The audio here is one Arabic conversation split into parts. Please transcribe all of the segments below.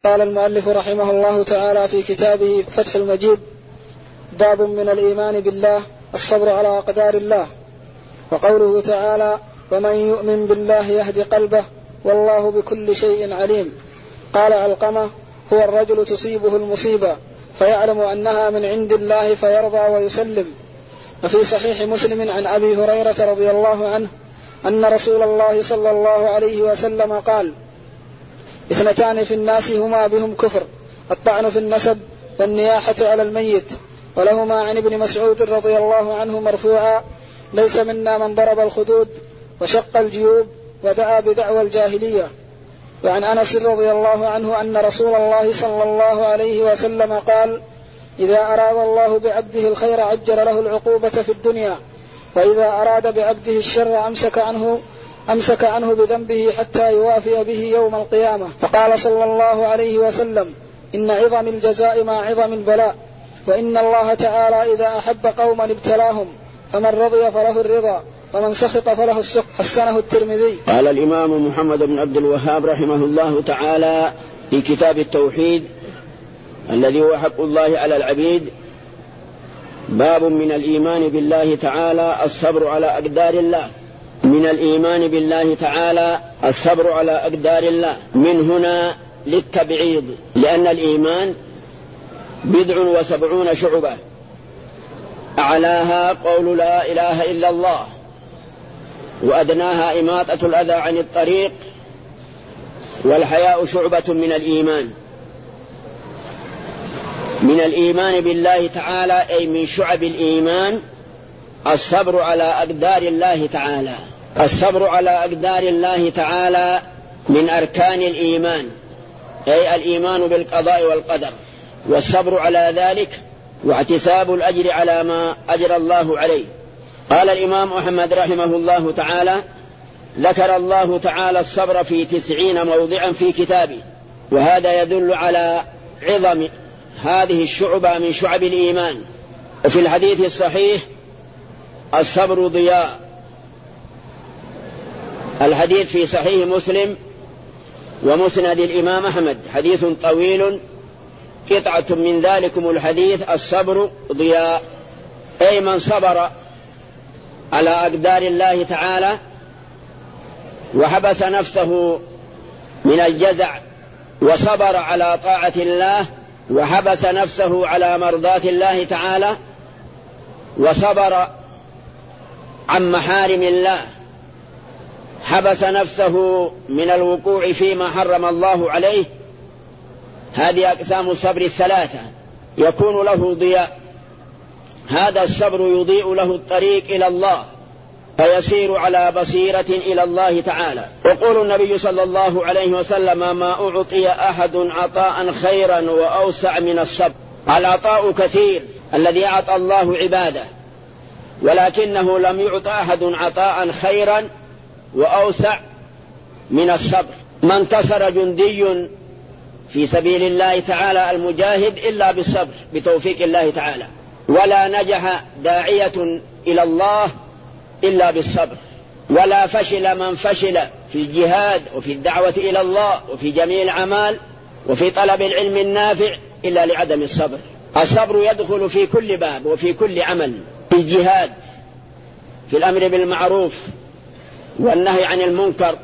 قال المؤلف رحمه الله تعالى في كتابه فتح المجيد: باب من الإيمان بالله الصبر على أقدار الله. وقوله تعالى: ومن يؤمن بالله يهد قلبه والله بكل شيء عليم. قال علقمة: هو الرجل تصيبه المصيبة فيعلم أنها من عند الله فيرضى ويسلم. وفي صحيح مسلم عن أبي هريرة رضي الله عنه أن رسول الله صلى الله عليه وسلم قال: اثنتان في الناس هما بهم كفر: الطعن في النسب والنياحة على الميت. ولهما عن ابن مسعود رضي الله عنه مرفوعا: ليس منا من ضرب الخدود وشق الجيوب ودعا بدعوى الجاهلية. وعن أنس رضي الله عنه أن رسول الله صلى الله عليه وسلم قال: إذا أراد الله بعبده الخير عجل له العقوبة في الدنيا، وإذا أراد بعبده الشر أمسك عنه بذنبه حتى يوافي به يوم القيامة. فقال صلى الله عليه وسلم: إن عظم الجزاء مع عظم البلاء، وإن الله تعالى إذا أحب قوما ابتلاهم، فمن رضي فله الرضا ومن سخط فله السخط. حسنه الترمذي. قال الإمام محمد بن عبد الوهاب رحمه الله تعالى في كتاب التوحيد الذي هو حق الله على العبيد: باب من الإيمان بالله تعالى الصبر على أقدار الله. من الإيمان بالله تعالى الصبر على أقدار الله، من هنا للتبعيض، لأن الإيمان 70 شعبة، أعلاها قول لا إله إلا الله، وأدناها إماطة الأذى عن الطريق، والحياء شعبة من الإيمان. من الإيمان بالله تعالى أي من شعب الإيمان الصبر على أقدار الله تعالى. الصبر على أقدار الله تعالى من أركان الإيمان، أي الإيمان بالقضاء والقدر، والصبر على ذلك واحتساب الأجر على ما أجر الله عليه. قال الإمام أحمد رحمه الله تعالى: ذكر الله تعالى الصبر في 90 موضعا في كتابه، وهذا يدل على عظم هذه الشعبة من شعب الإيمان. وفي الحديث الصحيح: الصبر ضياء. الحديث في صحيح مسلم ومسند الإمام أحمد حديث طويل، قطعة من ذلكم الحديث: الصبر ضياء، أي من صبر على أقدار الله تعالى وحبس نفسه من الجزع، وصبر على طاعة الله، وحبس نفسه على مرضات الله تعالى، وصبر عن محارم الله، حبس نفسه من الوقوع فيما حرم الله عليه. هذه أقسام الصبر الثلاثة، يكون له ضياء. هذا الصبر يضيء له الطريق إلى الله، فيسير على بصيرة إلى الله تعالى. يقول النبي صلى الله عليه وسلم: ما أعطي أحد عطاء خيرا وأوسع من الصبر. العطاء كثير الذي أعطى الله عباده، ولكنه لم يعط أحد عطاء خيرا وأوسع من الصبر. ما انتصر جندي في سبيل الله تعالى المجاهد إلا بالصبر بتوفيق الله تعالى، ولا نجح داعية إلى الله إلا بالصبر، ولا فشل من فشل في الجهاد وفي الدعوة إلى الله وفي جميع الأعمال وفي طلب العلم النافع إلا لعدم الصبر. الصبر يدخل في كل باب وفي كل عمل، في الجهاد، في الأمر بالمعروف والنهي عن المنكر،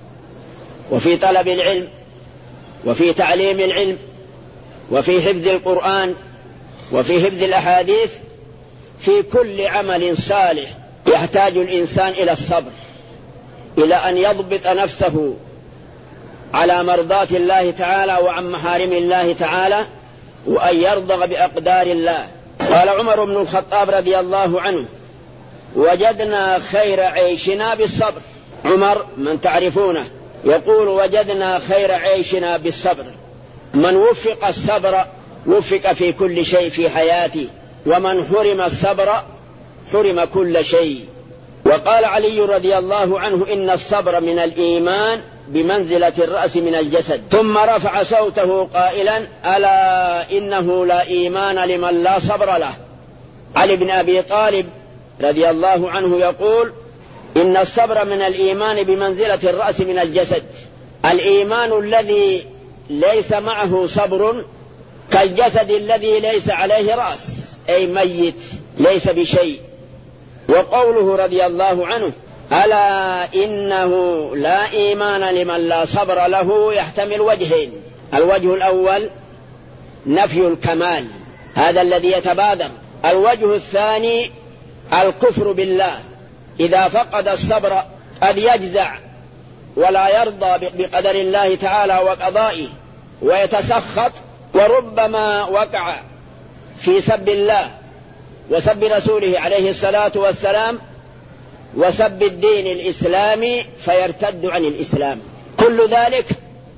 وفي طلب العلم، وفي تعليم العلم، وفي حفظ القرآن، وفي حفظ الأحاديث. في كل عمل صالح يحتاج الإنسان إلى الصبر، إلى أن يضبط نفسه على مرضات الله تعالى وعن محارم الله تعالى، وأن يرضى بأقدار الله. قال عمر بن الخطاب رضي الله عنه: وجدنا خير عيشنا بالصبر. عمر من تعرفونه يقول: وجدنا خير عيشنا بالصبر. من وفق الصبر وفق في كل شيء في حياته، ومن حرم الصبر حرم كل شيء. وقال علي رضي الله عنه: إن الصبر من الإيمان بمنزلة الرأس من الجسد. ثم رفع صوته قائلا: ألا إنه لا إيمان لمن لا صبر له. علي بن أبي طالب رضي الله عنه يقول: إن الصبر من الإيمان بمنزلة الرأس من الجسد. الإيمان الذي ليس معه صبر كالجسد الذي ليس عليه رأس، أي ميت ليس بشيء. وقوله رضي الله عنه: ألا إنه لا إيمان لمن لا صبر له، يحتمل وجهين: الوجه الأول نفي الكمال، هذا الذي يتبادر. الوجه الثاني الكفر بالله، إذا فقد الصبر قد يجزع ولا يرضى بقدر الله تعالى وقضائه ويتسخط، وربما وقع في سب الله وسب رسوله عليه الصلاة والسلام وسب الدين الإسلامي فيرتد عن الإسلام. كل ذلك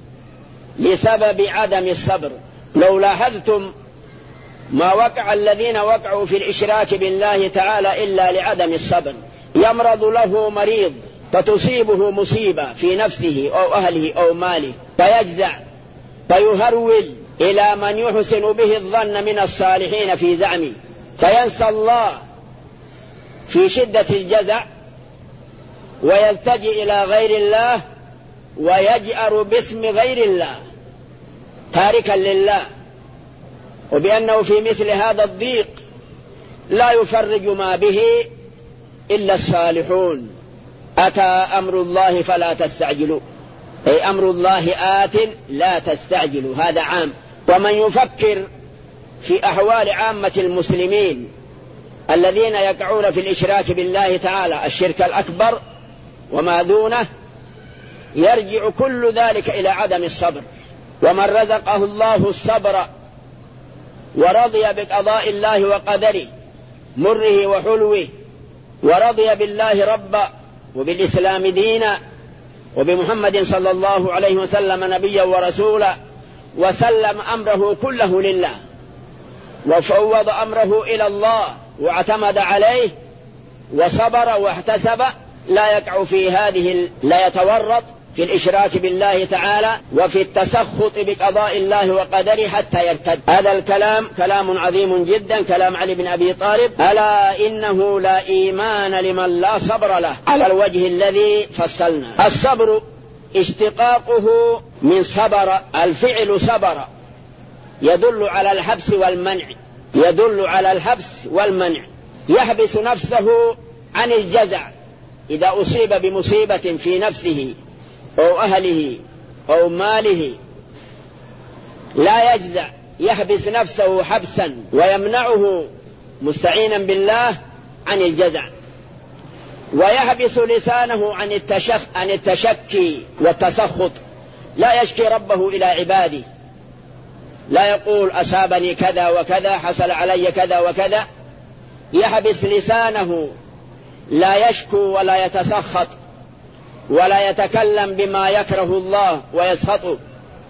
لسبب عدم الصبر. لو لاحظتم ما وقع الذين وقعوا في الإشراك بالله تعالى إلا لعدم الصبر. يمرض له مريض فتصيبه مصيبة في نفسه أو أهله أو ماله فيجزع فيهرول إلى من يحسن به الظن من الصالحين في زعمه، فينسى الله في شدة الجزع ويلتجئ إلى غير الله ويجأر باسم غير الله تاركا لله، وبأنه في مثل هذا الضيق لا يفرج ما به إلا الصالحون. أتى أمر الله فلا تستعجلوا، أي أمر الله آت لا تستعجلوا، هذا عام. ومن يفكر في أحوال عامة المسلمين الذين يقعون في الإشراك بالله تعالى الشرك الأكبر وما دونه، يرجع كل ذلك إلى عدم الصبر. ومن رزقه الله الصبر ورضي بقضاء الله وقدره مره وحلوه، ورضي بالله ربا وبالإسلام دينا وبمحمد صلى الله عليه وسلم نبيا ورسولا، وسلم أمره كله لله وفوض أمره إلى الله واعتمد عليه وصبر واحتسب، لا يقع في هذه، لا يتورط في الإشراك بالله تعالى وفي التسخط بقضاء الله وقدره حتى يرتد. هذا الكلام كلام عظيم جدا، كلام علي بن أبي طالب: ألا إنه لا إيمان لمن لا صبر له، على الوجه الذي فصلنا. الصبر اشتقاقه من صبر، الفعل صبر يدل على الحبس والمنع، يدل على الحبس والمنع. يحبس نفسه عن الجزع إذا أصيب بمصيبة في نفسه أو أهله أو ماله، لا يجزع، يحبس نفسه حبسا ويمنعه مستعينا بالله عن الجزع. ويحبس لسانه عن التشكي والتسخط، لا يشكي ربه إلى عباده، لا يقول أصابني كذا وكذا، حصل علي كذا وكذا. يحبس لسانه، لا يشكو ولا يتسخط ولا يتكلم بما يكره الله ويسخطه.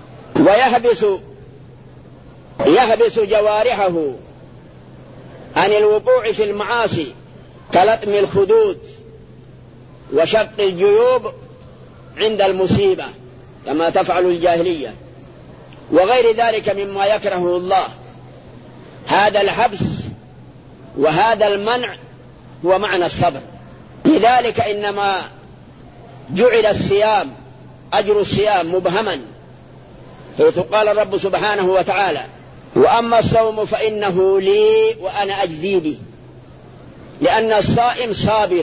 ويحبس جوارحه عن الوقوع في المعاصي كلطم الخدود وشق الجيوب عند المصيبة كما تفعل الجاهلية وغير ذلك مما يكره الله. هذا الحبس وهذا المنع هو معنى الصبر. لذلك إنما جعل الصيام، أجر الصيام مبهما، حيث قال الرب سبحانه وتعالى: وأما الصوم فإنه لي وأنا أجزي به، لأن الصائم صابر،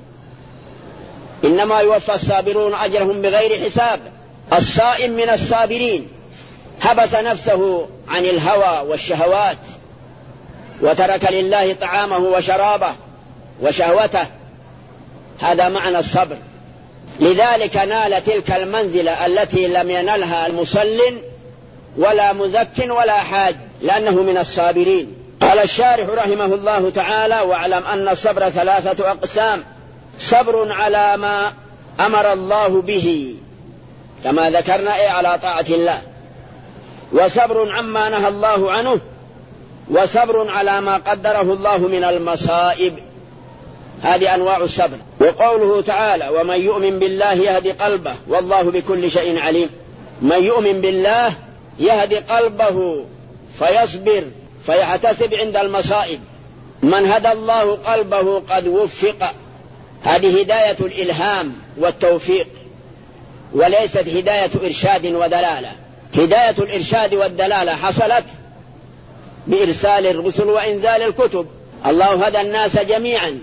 إنما يوفى الصابرون أجرهم بغير حساب. الصائم من الصابرين، حبس نفسه عن الهوى والشهوات وترك لله طعامه وشرابه وشهوته، هذا معنى الصبر. لذلك نال تلك المنزلة التي لم ينلها المصل ولا مزك ولا حاج، لأنه من الصابرين. قال الشارح رحمه الله تعالى: واعلم أن الصبر 3 أقسام: صبر على ما أمر الله به كما ذكرنا على طاعة الله، وصبر عما نهى الله عنه، وصبر على ما قدره الله من المصائب. هذه أنواع الصبر. وقوله تعالى: ومن يؤمن بالله يهدي قلبه والله بكل شيء عليم. من يؤمن بالله يهدي قلبه فيصبر فيحتسب عند المصائب. من هدى الله قلبه قد وفق. هذه هداية الإلهام والتوفيق، وليست هداية إرشاد ودلالة. هداية الإرشاد والدلالة حصلت بإرسال الرسل وإنزال الكتب. الله هدى الناس جميعا،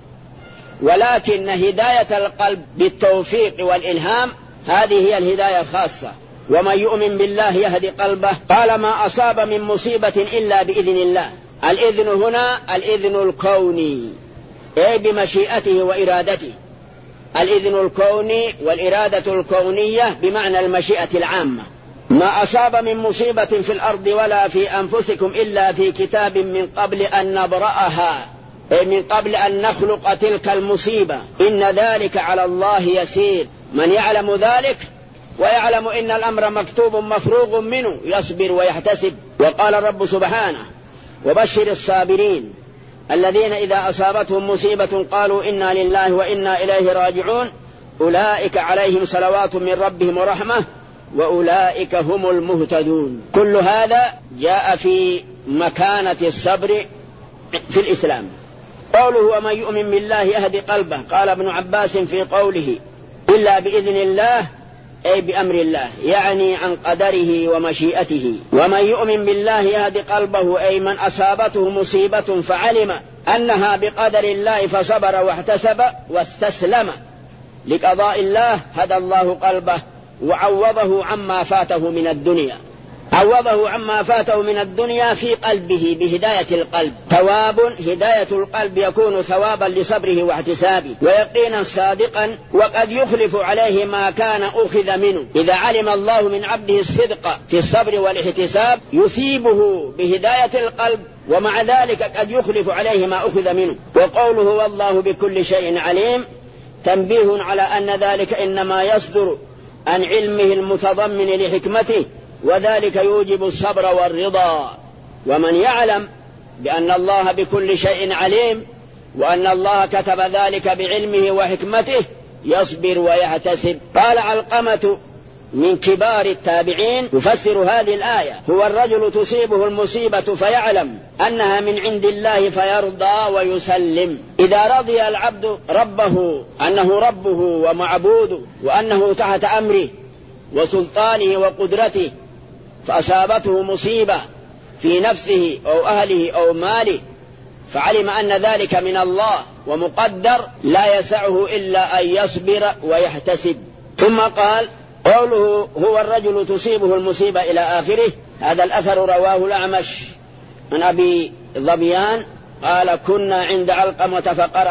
ولكن هداية القلب بالتوفيق والإلهام هذه هي الهداية الخاصة. ومن يؤمن بالله يهدي قلبه. قال ما أصاب من مصيبة إلا بإذن الله. الإذن هنا الإذن الكوني، أي بمشيئته وإرادته. الإذن الكوني والإرادة الكونية بمعنى المشيئة العامة. ما أصاب من مصيبة في الأرض ولا في أنفسكم إلا في كتاب من قبل أن نبرأها، أي من قبل أن نخلق تلك المصيبة. إن ذلك على الله يسير. من يعلم ذلك ويعلم إن الأمر مكتوب مفروغ منه يصبر ويحتسب. وقال الرب سبحانه وبشر الصابرين الذين إذا أصابتهم مصيبة قالوا إنا لله وإنا إليه راجعون أولئك عليهم صلوات من ربهم ورحمة وأولئك هم المهتدون. كل هذا جاء في مكانة الصبر في الإسلام. قوله ومن يؤمن بالله يهدي قلبه. قال ابن عباس في قوله إلا بإذن الله أي بأمر الله، يعني عن قدره ومشيئته. ومن يؤمن بالله يهدي قلبه أي من أصابته مصيبة فعلم أنها بقدر الله فصبر واحتسب واستسلم لقضاء الله هدى الله قلبه وعوضه عما فاته من الدنيا. عوضه عما فاته من الدنيا في قلبه بهداية القلب. ثواب هداية القلب يكون ثوابا لصبره واحتسابه ويقينا صادقا، وقد يخلف عليه ما كان أخذ منه. إذا علم الله من عبده الصدق في الصبر والاحتساب يثيبه بهداية القلب، ومع ذلك قد يخلف عليه ما أخذ منه. وقوله والله بكل شيء عليم تنبيه على أن ذلك إنما يصدر عن علمه المتضمن لحكمته، وذلك يوجب الصبر والرضا. ومن يعلم بأن الله بكل شيء عليم وأن الله كتب ذلك بعلمه وحكمته يصبر ويحتسب. قال علقمة من كبار التابعين يفسر هذه الآية هو الرجل تصيبه المصيبة فيعلم أنها من عند الله فيرضى ويسلم. إذا رضي العبد ربه أنه ربه ومعبوده وأنه تحت أمره وسلطانه وقدرته فأصابته مصيبة في نفسه أو أهله أو ماله فعلم أن ذلك من الله ومقدر لا يسعه إلا أن يصبر ويحتسب. ثم قال قوله هو الرجل تصيبه المصيبة إلى آخره. هذا الأثر رواه الأعمش عن أبي ظبيان قال كنا عند علقمة فقرأ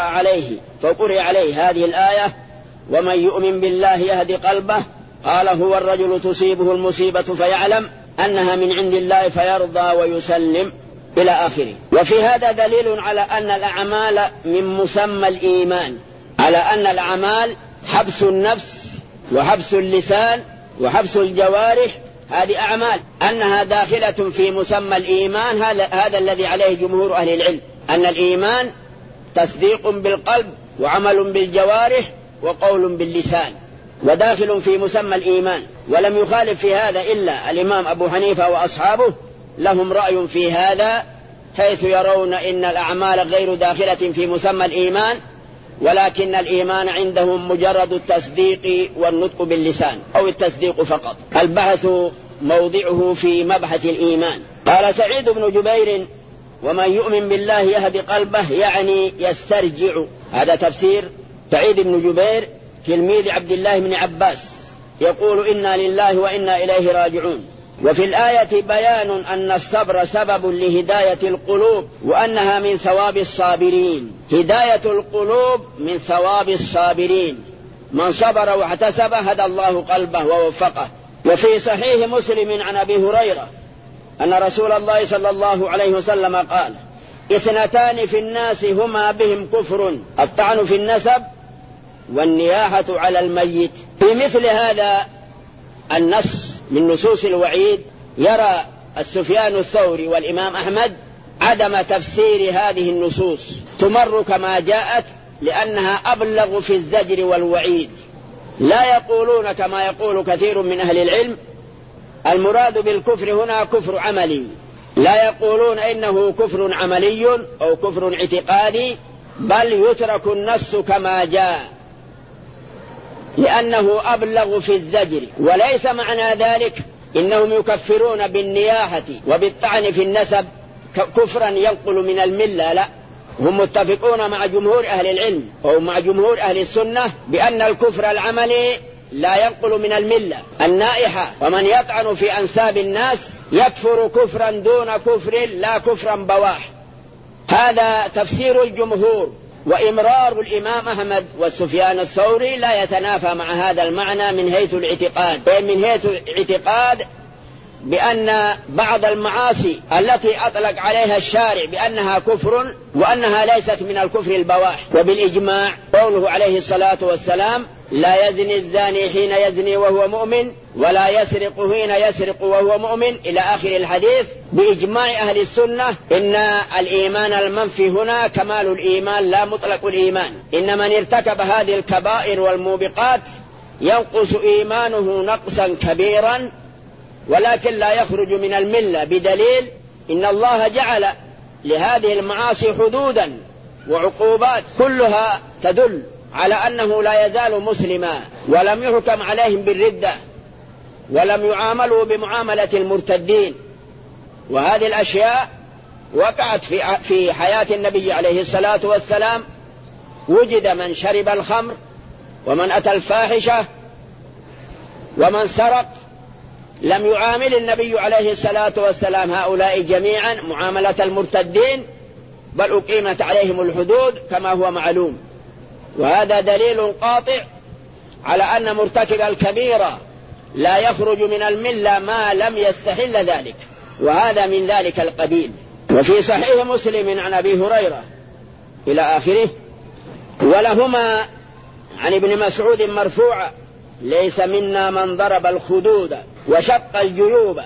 عليه هذه الآية ومن يؤمن بالله يهدي قلبه. قال هو الرجل تصيبه المصيبة فيعلم أنها من عند الله فيرضى ويسلم إلى آخره. وفي هذا دليل على أن الأعمال من مسمى الإيمان، على أن الأعمال حبس النفس وحبس اللسان وحبس الجوارح هذه أعمال أنها داخلة في مسمى الإيمان. هذا الذي عليه جمهور أهل العلم، أن الإيمان تصديق بالقلب وعمل بالجوارح وقول باللسان، وداخل في مسمى الإيمان. ولم يخالف في هذا إلا الإمام أبو حنيفة وأصحابه، لهم رأي في هذا حيث يرون إن الأعمال غير داخلة في مسمى الإيمان، ولكن الإيمان عندهم مجرد التصديق والنطق باللسان أو التصديق فقط. البحث موضعه في مبحث الإيمان. قال سعيد بن جبير ومن يؤمن بالله يهدي قلبه يعني يسترجع. هذا تفسير سعيد بن جبير تلميذ عبد الله بن عباس يقول إنا لله وإنا إليه راجعون. وفي الآية بيان أن الصبر سبب لهداية القلوب وأنها من ثواب الصابرين. هداية القلوب من ثواب الصابرين. من صبر واحتسب هدى الله قلبه ووفقه. وفي صحيح مسلم عن أبي هريرة أن رسول الله صلى الله عليه وسلم قال اثنتان في الناس هما بهم كفر الطعن في النسب والنياحة على الميت. في مثل هذا النص من نصوص الوعيد يرى السفيان الثوري والإمام أحمد عدم تفسير هذه النصوص، تمر كما جاءت لأنها أبلغ في الزجر والوعيد. لا يقولون كما يقول كثير من أهل العلم المراد بالكفر هنا كفر عملي، لا يقولون إنه كفر عملي أو كفر اعتقادي، بل يترك النص كما جاء لأنه أبلغ في الزجر. وليس معنى ذلك إنهم يكفرون بالنياحة وبالطعن في النسب كفرا ينقل من الملة، لا، هم متفقون مع جمهور أهل العلم أو مع جمهور أهل السنة بأن الكفر العملي لا ينقل من الملة النائحة، ومن يطعن في أنساب الناس يكفر كفرا دون كفر لا كفرا بواح. هذا تفسير الجمهور، وإمرار الإمام أحمد وسفيان الثوري لا يتنافى مع هذا المعنى من حيث الاعتقاد، من حيث الاعتقاد بأن بعض المعاصي التي أطلق عليها الشارع بأنها كفر وأنها ليست من الكفر البواح. وبالإجماع قوله عليه الصلاة والسلام: لا يزني الزاني حين يزني وهو مؤمن ولا يسرق حين يسرق وهو مؤمن إلى آخر الحديث. بإجماع أهل السنة إن الإيمان المنفي هنا كمال الإيمان لا مطلق الإيمان، إن من ارتكب هذه الكبائر والموبقات ينقص إيمانه نقصا كبيرا ولكن لا يخرج من الملة، بدليل إن الله جعل لهذه المعاصي حدودا وعقوبات كلها تدل على أنه لا يزال مسلما، ولم يحكم عليهم بالردة ولم يعاملوا بمعاملة المرتدين. وهذه الأشياء وقعت في حياة النبي عليه الصلاة والسلام. وجد من شرب الخمر ومن أتى الفاحشة ومن سرق، لم يعامل النبي عليه الصلاة والسلام هؤلاء جميعا معاملة المرتدين، بل أقيمت عليهم الحدود كما هو معلوم. وهذا دليل قاطع على أن مرتكب الكبيرة لا يخرج من الملة ما لم يستحل ذلك، وهذا من ذلك القبيل. وفي صحيح مسلم عن أبي هريرة إلى آخره. ولهما عن ابن مسعود مرفوعا: ليس منا من ضرب الخدود وشق الجيوب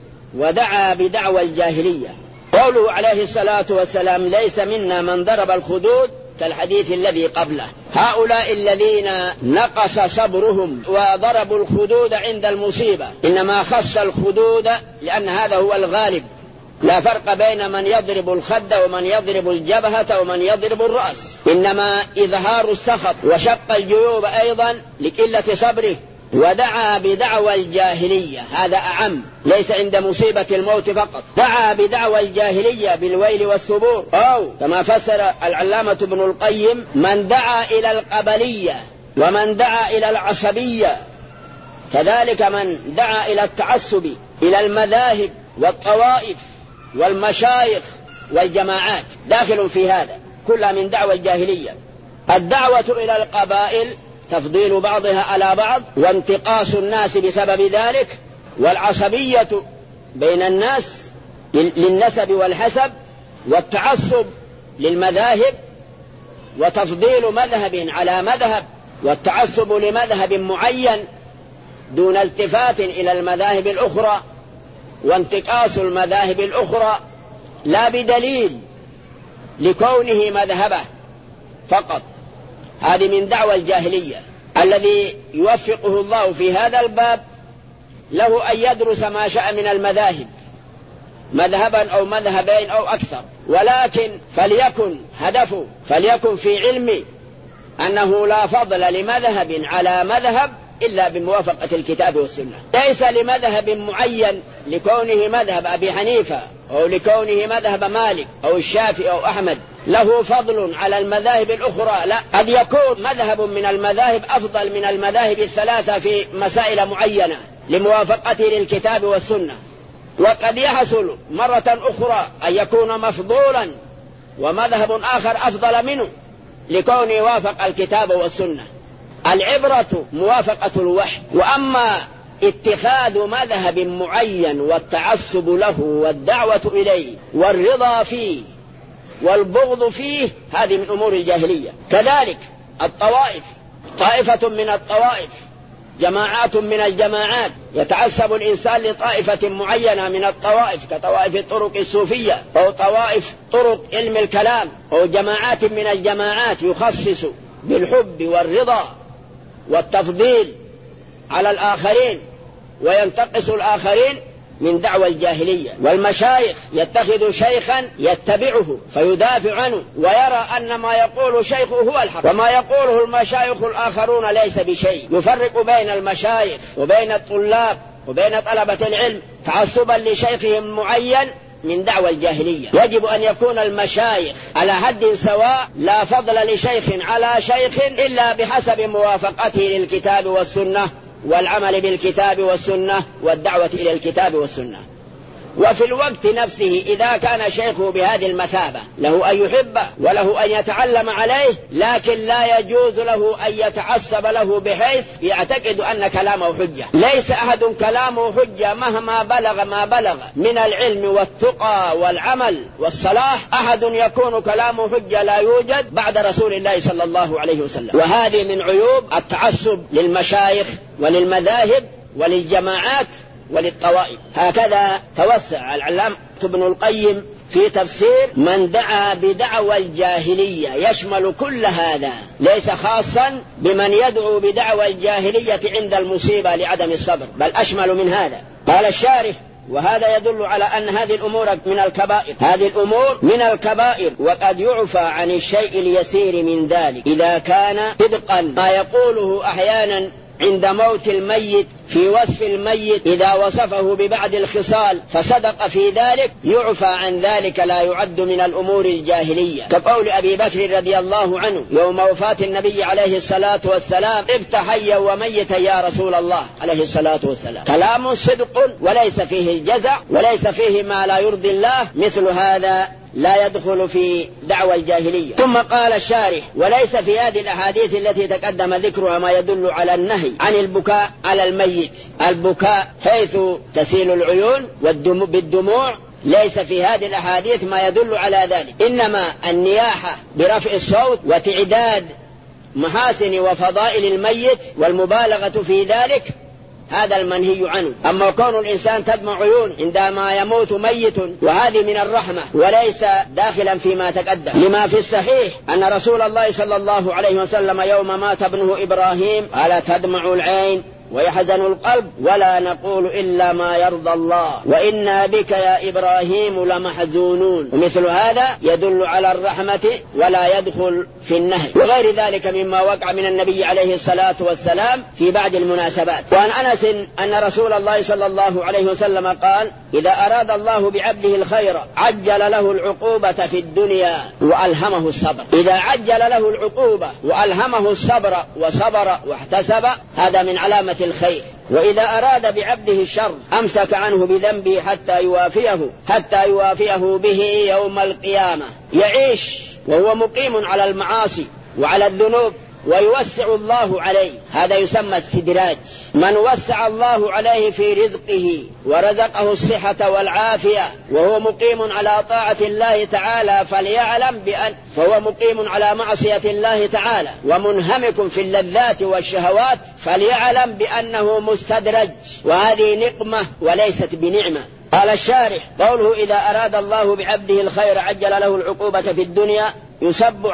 ودعا بدعوى الجاهلية. قوله عليه الصلاة والسلام ليس منا من ضرب الخدود كالحديث الذي قبله. هؤلاء الذين نقص صبرهم وضربوا الخدود عند المصيبة إنما خص الخدود لأن هذا هو الغالب، لا فرق بين من يضرب الخد ومن يضرب الجبهة ومن يضرب الرأس، إنما إظهار السخط. وشق الجيوب أيضا لقلة صبره. ودعا بدعوى الجاهلية، هذا أعم، ليس عند مصيبة الموت فقط، دعا بدعوى الجاهلية بالويل والثبور، أو كما فسر العلامة ابن القيم: من دعا إلى القبلية ومن دعا إلى العصبية، كذلك من دعا إلى التعصب، إلى المذاهب والطوائف والمشايخ والجماعات، داخل في هذا كلها من دعوى الجاهلية. الدعوة إلى القبائل تفضيل بعضها على بعض وانتقاص الناس بسبب ذلك، والعصبية بين الناس للنسب والحسب، والتعصب للمذاهب وتفضيل مذهب على مذهب، والتعصب لمذهب معين دون التفات إلى المذاهب الأخرى، وانتقاص المذاهب الأخرى لا بدليل لكونه مذهبه فقط. هذه من دعوى الجاهلية. الذي يوفقه الله في هذا الباب له أن يدرس ما شاء من المذاهب، مذهبا أو مذهبين أو أكثر، ولكن فليكن في علمي أنه لا فضل لمذهب على مذهب إلا بموافقة الكتاب والسنة. ليس لمذهب معين لكونه مذهب أبي حنيفة أو لكونه مذهب مالك أو الشافعي أو أحمد له فضل على المذاهب الأخرى، لا، قد يكون مذهب من المذاهب أفضل من المذاهب الثلاثة في مسائل معينة لموافقته للكتاب والسنة. وقد يحصل مرة أخرى أن يكون مفضولا ومذهب آخر أفضل منه لكونه وافق الكتاب والسنة. العبرة موافقة الوحي. وأما اتخاذ مذهب معين والتعصب له والدعوة إليه والرضا فيه والبغض فيه، هذه من أمور الجاهلية. كذلك الطوائف، طائفة من الطوائف، جماعات من الجماعات، يتعصب الإنسان لطائفة معينة من الطوائف كطوائف الطرق الصوفية أو طوائف طرق علم الكلام، أو جماعات من الجماعات يخصص بالحب والرضا والتفضيل على الآخرين وينتقص الآخرين، من دعوى الجاهلية. والمشايخ يتخذ شيخا يتبعه فيدافع عنه ويرى أن ما يقول شيخه هو الحق وما يقوله المشايخ الآخرون ليس بشيء. يفرق بين المشايخ وبين الطلاب وبين طلبة العلم تعصبا لشيخهم المعين من دعوى الجاهلية. يجب أن يكون المشايخ على حد سواء، لا فضل لشيخ على شيخ إلا بحسب موافقته للكتاب والسنة والعمل بالكتاب والسنة والدعوة إلى الكتاب والسنة. وفي الوقت نفسه إذا كان شيخه بهذه المثابة له أن يحبه وله أن يتعلم عليه، لكن لا يجوز له أن يتعصب له بحيث يعتقد أن كلامه حجة. ليس أحد كلامه حجة مهما بلغ ما بلغ من العلم والتقى والعمل والصلاح، أحد يكون كلامه حجة لا يوجد بعد رسول الله صلى الله عليه وسلم. وهذه من عيوب التعصب للمشايخ وللمذاهب وللجماعات وللطوائف. هكذا توسع العلامة ابن القيم في تفسير من دعا بدعوى الجاهلية، يشمل كل هذا، ليس خاصا بمن يدعو بدعوى الجاهلية عند المصيبة لعدم الصبر، بل أشمل من هذا. قال الشارح: وهذا يدل على أن هذه الأمور من الكبائر. هذه الأمور من الكبائر، وقد يعفى عن الشيء اليسير من ذلك إذا كان صدقا ما يقوله أحيانا عند موت الميت في وصف الميت، إذا وصفه ببعض الخصال فصدق في ذلك يعفى عن ذلك، لا يعد من الأمور الجاهلية، كقول أبي بكر رضي الله عنه يوم وفاة النبي عليه الصلاة والسلام: ابت حيا وميتا يا رسول الله عليه الصلاة والسلام. كلام صدق وليس فيه الجزع وليس فيه ما لا يرضي الله، مثل هذا لا يدخل في دعوى الجاهلية. ثم قال الشارح: وليس في هذه الأحاديث التي تقدم ذكرها ما يدل على النهي عن البكاء على الميت. البكاء حيث تسيل العيون بالدموع، ليس في هذه الأحاديث ما يدل على ذلك، إنما النياحة برفع الصوت وتعداد محاسن وفضائل الميت والمبالغة في ذلك، هذا المنهي عنه. أما كون الإنسان تدمع عيون عندما يموت ميت، وهذه من الرحمة وليس داخلا فيما تقدم، لما في الصحيح أن رسول الله صلى الله عليه وسلم يوم مات ابنه إبراهيم قال: تدمع العين ويحزن القلب ولا نقول إلا ما يرضى الله وإنا بك يا إبراهيم لمحزونون. ومثل هذا يدل على الرحمة ولا يدخل في النهي، وغير ذلك مما وقع من النبي عليه الصلاة والسلام في بعض المناسبات. وعن أنس أن رسول الله صلى الله عليه وسلم قال: إذا أراد الله بعبده الخير عجل له العقوبة في الدنيا وألهمه الصبر. إذا عجل له العقوبة وألهمه الصبر وصبر واحتسب، هذا من علامة الخير. وإذا أراد بعبده الشر أمسك عنه بذنبه حتى يوافيه به يوم القيامة. يعيش وهو مقيم على المعاصي وعلى الذنوب ويوسع الله عليه، هذا يسمى استدراج. من وسع الله عليه في رزقه ورزقه الصحة والعافية وهو مقيم على طاعة الله تعالى، فليعلم بأن فهو مقيم على معصية الله تعالى ومنهمك في اللذات والشهوات، فليعلم بأنه مستدرج، وهذه نقمة وليست بنعمة. قال الشارح: قوله إذا أراد الله بعبده الخير عجل له العقوبة في الدنيا يصب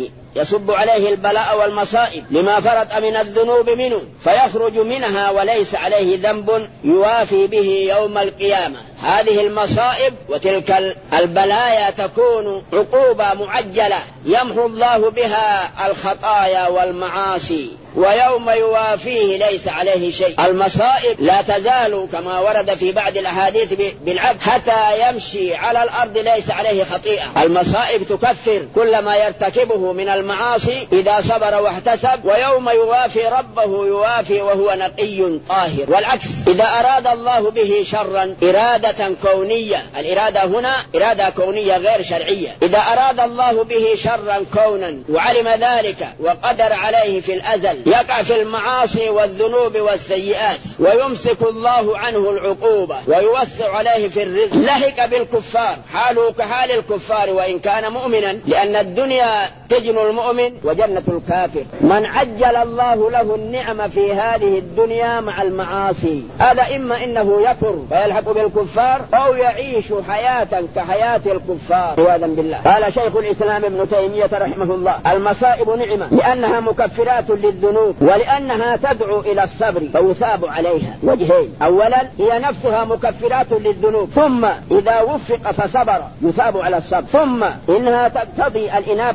عليه البلاء والمصائب لما فرط من الذنوب منه، فيخرج منها وليس عليه ذنب يوافي به يوم القيامة. هذه المصائب وتلك البلايا تكون عقوبة معجلة يمحو الله بها الخطايا والمعاصي، ويوم يوافيه ليس عليه شيء. المصائب لا تزال كما ورد في بعض الأحاديث بالعبد حتى يمشي على الأرض ليس عليه خطيئة. المصائب تكفر كل ما يرتكبه من المعاصي إذا صبر واحتسب، ويوم يوافي ربه يوافي وهو نقي طاهر. والعكس، إذا أراد الله به شرا إرادة كونية، الإرادة هنا إرادة كونية غير شرعية، إذا أراد الله به شرا كونا وعلم ذلك وقدر عليه في الأزل يقع في المعاصي والذنوب والسيئات، ويمسك الله عنه العقوبة ويوسع عليه في الرزق، لهك بالكفار، حاله كحال الكفار وإن كان مؤمنا، لأن الدنيا سجن المؤمن وجنة الكافر. من عجل الله له النعم في هذه الدنيا مع المعاصي، هذا إما إنه يكفر فيلحق بالكفار أو يعيش حياة كحياة الكفار عياذا بالله. قال شيخ الإسلام ابن تيمية رحمه الله: المصائب نعمة لأنها مكفرات للذنوب ولأنها تدعو إلى الصبر فيثاب عليها. وجهين: أولا هي نفسها مكفرات للذنوب، ثم إذا وفق فصبر يثاب على الصبر، ثم إنها تقتضي الإنابة إلى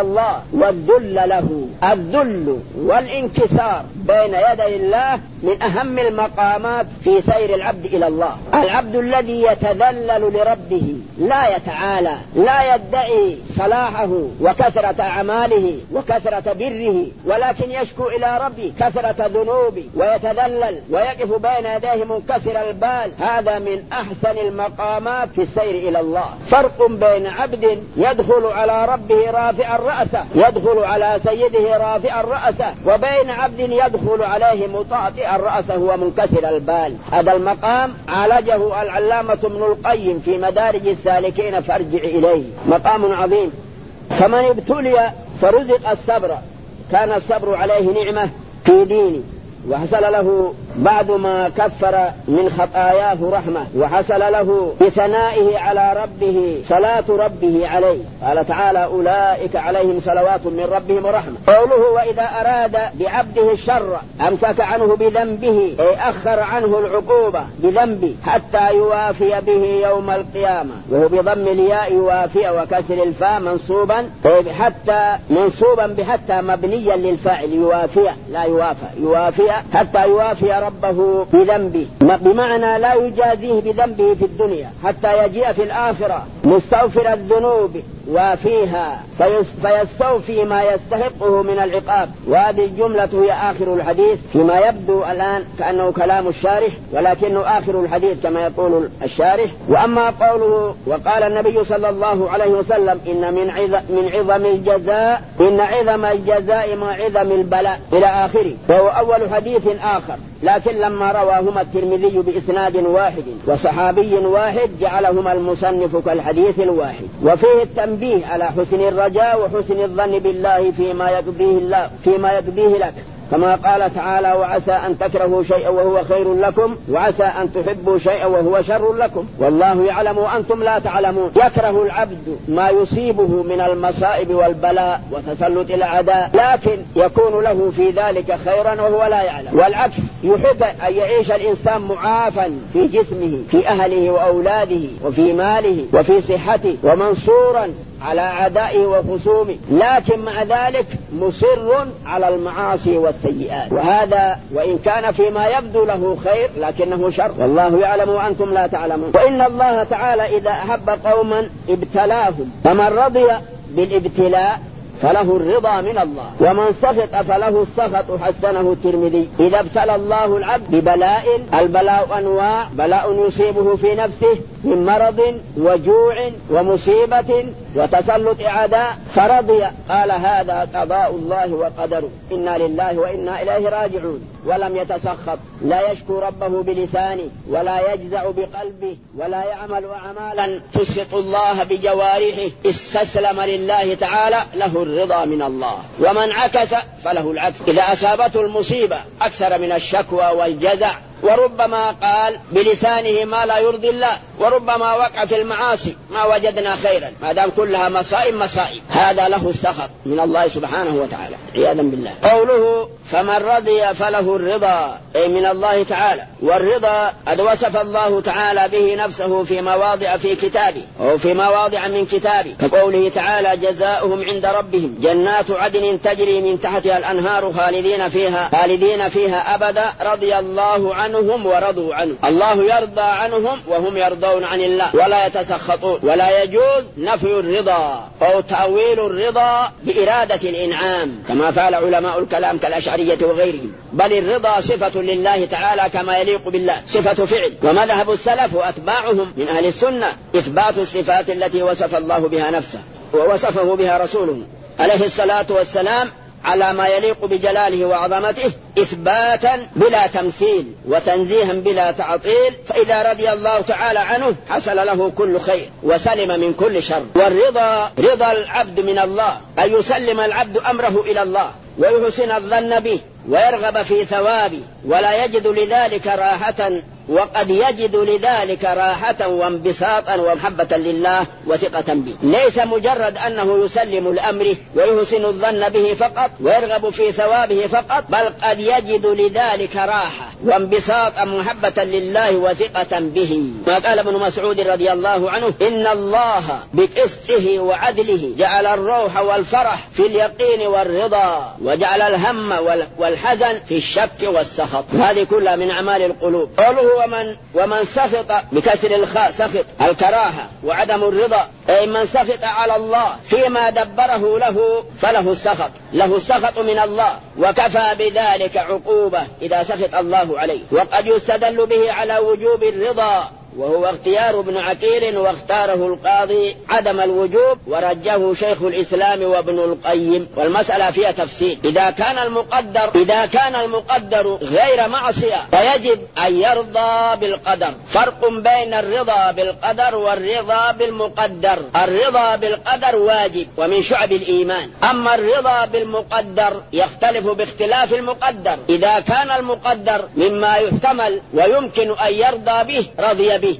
الله والذل له. الذل والانكسار بين يدي الله من أهم المقامات في سير العبد إلى الله. العبد الذي يتذلل لربه لا يتعالى، لا يدعي صلاحه وكثرة أعماله وكثرة بره، ولكن يشكو إلى ربه كثرة ذنوبه ويتذلل ويقف بين يديه منكسر البال. هذا من أحسن المقامات في السير إلى الله. فرق بين عبد يدخل على ربه رافعا رأسه، يدخل على سيده رافعا رأسه، وبين عبد يدخل عليه مطاطئا رأسه ومنكسر البال. هذا المقام عالجه العلامة ابن القيم في مدارج السالكين فارجع إليه، مقام عظيم. فمن ابتلي فرزق الصبر كان الصبر عليه نعمة في دينه، وحصل له بعد ما كفر من خطاياه رحمة، وحصل له بثنائه على ربه صلاة ربه عليه. قال تعالى: أولئك عليهم صلوات من ربهم ورحمة. قوله: وإذا أراد بعبده الشر أمسك عنه بذنبه، أي أخر عنه العقوبة بذنبه حتى يوافي به يوم القيامة، وهو بضم الياء يوافي وكسر الفاء منصوبا، حتى منصوبا بحتى مبنيا للفاعل يوافي، لا يوافى، يوافي حتى يوافي ربه بذنبه، بمعنى لا يجازيه بذنبه في الدنيا حتى يجيء في الآخرة مستغفر الذنوب وفيها فيستوفي ما يستحقه من العقاب. وهذه الجملة هي آخر الحديث فيما يبدو الآن كأنه كلام الشارح، ولكنه آخر الحديث كما يقول الشارح. وأما قوله: وقال النبي صلى الله عليه وسلم: إن من عظم الجزاء، إن عظم الجزاء مع عظم البلاء، إلى آخره، وهو أول حديث آخر، لكن لما رواهما الترمذي بإسناد واحد وصحابي واحد جعلهما المصنف كالحديث الواحد. وفيه التنبيه على حسن الرجاء وحسن الظن بالله فيما يقضيه لك، كما قال تعالى: وعسى أن تكرهوا شيئا وهو خير لكم، وعسى أن تحبوا شيئا وهو شر لكم، والله يعلم وأنتم لا تعلمون. يكره العبد ما يصيبه من المصائب والبلاء وتسلط الأعداء، لكن يكون له في ذلك خيرا وهو لا يعلم. والعكس، يحب أن يعيش الإنسان معافا في جسمه، في أهله وأولاده وفي ماله وفي صحته، ومنصورا على أعدائه وخصومه، لكن مع ذلك مصر على المعاصي والسيئات. وهذا وإن كان فيما يبدو له خير لكنه شر، والله يعلم وأنتم لا تعلمون. وإن الله تعالى إذا أحب قوما ابتلاهم، فمن رضي بالابتلاء فله الرضا من الله، ومن سخط فله السخط. حسنه الترمذي. إذا ابتلى الله العبد ببلاء، البلاء أنواع: بلاء يصيبه في نفسه من مرض وجوع ومصيبة وتسلط أعداء فرضي، قال: هذا قضاء الله وقدره، إنا لله وإنا إليه راجعون. ولم يتسخط، لا يشكو ربه بلسانه ولا يجزع بقلبه ولا يعمل أعمالا تسخط الله بجوارحه، استسلم لله تعالى، له الرضا من الله. ومن عكس فله العكس، إذا أصابته المصيبة أكثر من الشكوى والجزع، وربما قال بلسانه ما لا يرضي الله، وربما وقع في المعاصي ما وجدنا خيرا، ما دام كلها مصائب، هذا له السخط من الله سبحانه وتعالى، عياذا بالله. قوله: فمن رضي فله الرضا، أي من الله تعالى. والرضا قد وصف الله تعالى به نفسه في مواضع في كتابه، أو في مواضع من كتابه، كقوله تعالى: جزاؤهم عند ربهم جنات عدن تجري من تحتها الأنهار خالدين فيها أبدا، رضي الله عنهم ورضوا عنه. الله يرضى عنهم وهم يرضون عن الله، ولا يتسخطون. ولا يجوز نفي الرضا أو تأويل الرضا بإرادة الإنعام كما فعل علماء الكلام كالأشعرية وغيرهم، بل الرضا صفة لله تعالى كما يليق بالله، صفة فعل. ومذهب السلف وأتباعهم من أهل السنة إثبات الصفات التي وصف الله بها نفسه ووصفه بها رسوله عليه الصلاة والسلام على ما يليق بجلاله وعظمته، إثباتا بلا تمثيل وتنزيها بلا تعطيل. فإذا رضي الله تعالى عنه حصل له كل خير وسلم من كل شر. والرضا رضا العبد من الله، أن يسلم العبد أمره إلى الله ويحسن الظن به ويرغب في ثوابه، ولا يجد لذلك راحة وقد يجد لذلك راحة وانبساطا ومحبة لله وثقة به. ليس مجرد أنه يسلم لأمره ويحسن الظن به فقط ويرغب في ثوابه فقط، بل قد يجد لذلك راحة وانبساطا محبة لله وثقة به. ما قال ابن مسعود رضي الله عنه: إن الله بقسطه وعدله جعل الروح والفرح في اليقين والرضا، وجعل الهم والحزن في الشك والسخط. هذه كلها من أعمال القلوب. قوله ومن سخط بكسر الخاء، سخط الكراهة وعدم الرضا، أي من سخط على الله فيما دبره له فله السخط، له السخط من الله، وكفى بذلك عقوبة إذا سخط الله عليه. وقد يستدل به على وجوب الرضا، وهو اختيار ابن عقيل، واختاره القاضي عدم الوجوب، ورجه شيخ الإسلام وابن القيم، والمسألة فيها تفصيل. إذا كان المقدر غير معصية فيجب أن يرضى بالقدر. فرق بين الرضا بالقدر والرضا بالمقدر. الرضا بالقدر واجب ومن شعب الإيمان، أما الرضا بالمقدر يختلف باختلاف المقدر. إذا كان المقدر مما يحتمل ويمكن أن يرضى به رضي به،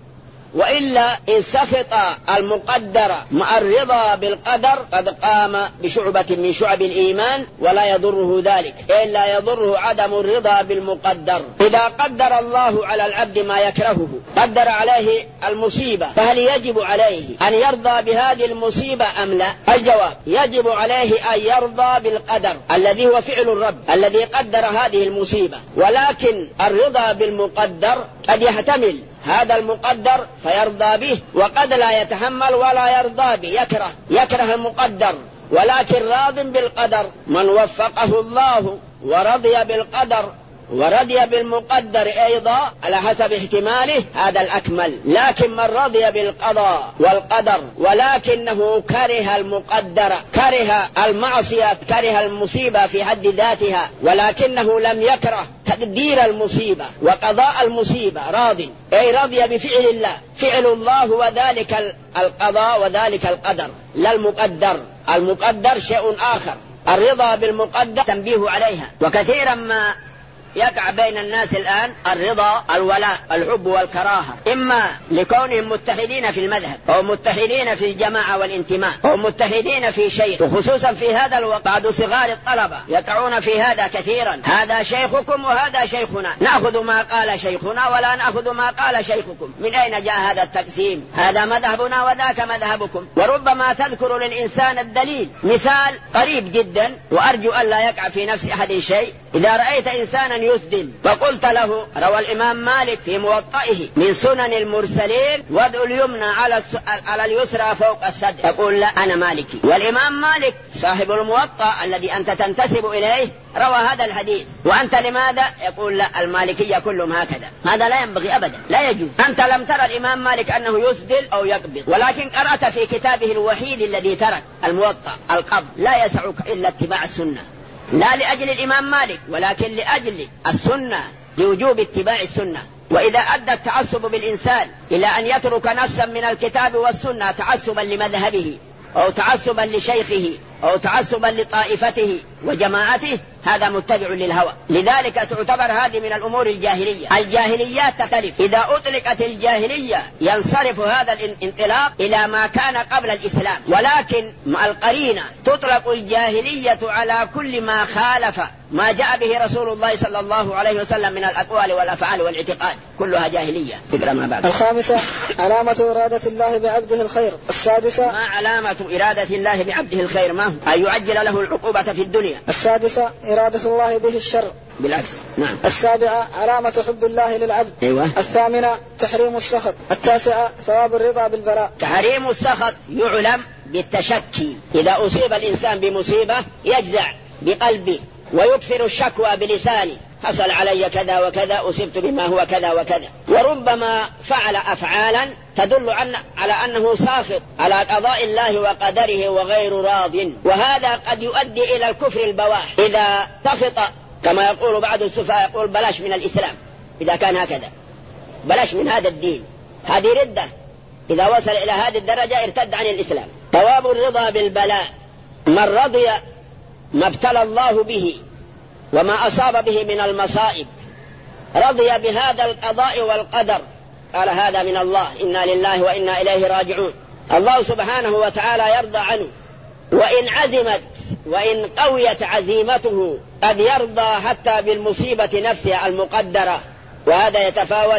وإلا إن سخط المقدر مع الرضا بالقدر قد قام بشعبة من شعب الإيمان، ولا يضره ذلك، إلا يضره عدم الرضا بالمقدر. إذا قدر الله على العبد ما يكرهه، قدر عليه المصيبة، فهل يجب عليه أن يرضى بهذه المصيبة أم لا؟ الجواب: يجب عليه أن يرضى بالقدر الذي هو فعل الرب الذي قدر هذه المصيبة، ولكن الرضا بالمقدر قد يحتمل هذا المقدر فيرضى به، وقد لا يتحمل ولا يرضى به، يكره المقدر، ولكن راض بالقدر. من وفقه الله ورضي بالقدر ورضي بالمقدر أيضا على حسب احتماله هذا الأكمل. لكن من رضي بالقضاء والقدر ولكنه كره المقدر، كره المعصية، كره المصيبة في حد ذاتها، ولكنه لم يكره تقدير المصيبة وقضاء المصيبة، راض، أي رضي بفعل الله، فعل الله وذلك القضاء وذلك القدر، لا المقدر. المقدر شيء آخر. الرضا بالمقدر تنبيه عليها. وكثيرا ما يقع بين الناس الآن الرضا، الولاء، الحب والكراهة، إما لكونهم متحدين في المذهب أو متحدين في الجماعة والانتماء أو متحدين في شيء، وخصوصا في هذا الوقت بعد صغار الطلبة يقعون في هذا كثيرا. هذا شيخكم وهذا شيخنا، نأخذ ما قال شيخنا ولا نأخذ ما قال شيخكم. من أين جاء هذا التقسيم؟ هذا مذهبنا وذاك مذهبكم. وربما تذكر للإنسان الدليل، مثال قريب جدا وأرجو أن لا يقع في نفس أحد شيء. إذا رأيت إنسانا يسدل فقلت له: روى الإمام مالك في موطئه من سنن المرسلين وضع اليمنى على اليسرى فوق الصدر، يقول: لا، أنا مالكي. والإمام مالك صاحب الموطأ الذي أنت تنتسب إليه روى هذا الحديث، وأنت لماذا؟ يقول: لا، المالكية كلهم هكذا. هذا لا ينبغي أبدا، لا يجوز. أنت لم ترى الإمام مالك أنه يسدل أو يقبض، ولكن قرأت في كتابه الوحيد الذي ترك الموطأ القبض. لا يسعك إلا اتباع السنة، لا لأجل الإمام مالك ولكن لأجل السنة، لوجوب اتباع السنة. وإذا أدى التعصب بالإنسان إلى أن يترك نصا من الكتاب والسنة تعصبا لمذهبه أو تعصبا لشيخه أو تعصبا لطائفته وجماعته، هذا متبع للهوى. لذلك تعتبر هذه من الأمور الجاهلية. الجاهليات تختلف. إذا أطلقت الجاهلية ينصرف هذا الانطلاق إلى ما كان قبل الإسلام، ولكن مع القرينة تطلق الجاهلية على كل ما خالف ما جاء به رسول الله صلى الله عليه وسلم من الأقوال والأفعال والاعتقاد، كلها جاهلية. فكرة ما بعد. الخامسة: علامة إرادة الله بعبده الخير. السادسة: ما علامة إرادة الله بعبده الخير؟ ما هو؟ أن يعجل له العقوبة في الدنيا. السادسة: إرادة الله به الشر. بالعكس. نعم. السابعة: علامة حب الله للعبد. أيوة. الثامنة: تحريم السخط. التاسعة: ثواب الرضا بالبراء. تحريم السخط يعلم بالتشكي. إذا أصيب الإنسان بمصيبة يجزع بقلبه ويكثر الشكوى بلسانه: حصل علي كذا وكذا، أصبت بما هو كذا وكذا، وربما فعل أفعالا تدل على أنه ساخط على قضاء الله وقدره وغير راض، وهذا قد يؤدي إلى الكفر البواح. إذا سخط كما يقول بعض السفهاء، يقول: بلاش من الإسلام. إذا كان هكذا بلاش من هذا الدين، هذه ردة. إذا وصل إلى هذه الدرجة ارتد عن الإسلام. ثواب الرضا بالبلاء: من رضي ما ابتلى الله به وما أصاب به من المصائب رضي بهذا القضاء والقدر، قال هذا من الله، إنا لله وإنا إليه راجعون. الله سبحانه وتعالى يرضى عنه، وإن عزمت وإن قويت عزيمته قد يرضى حتى بالمصيبة نفسها المقدرة، وهذا يتفاوت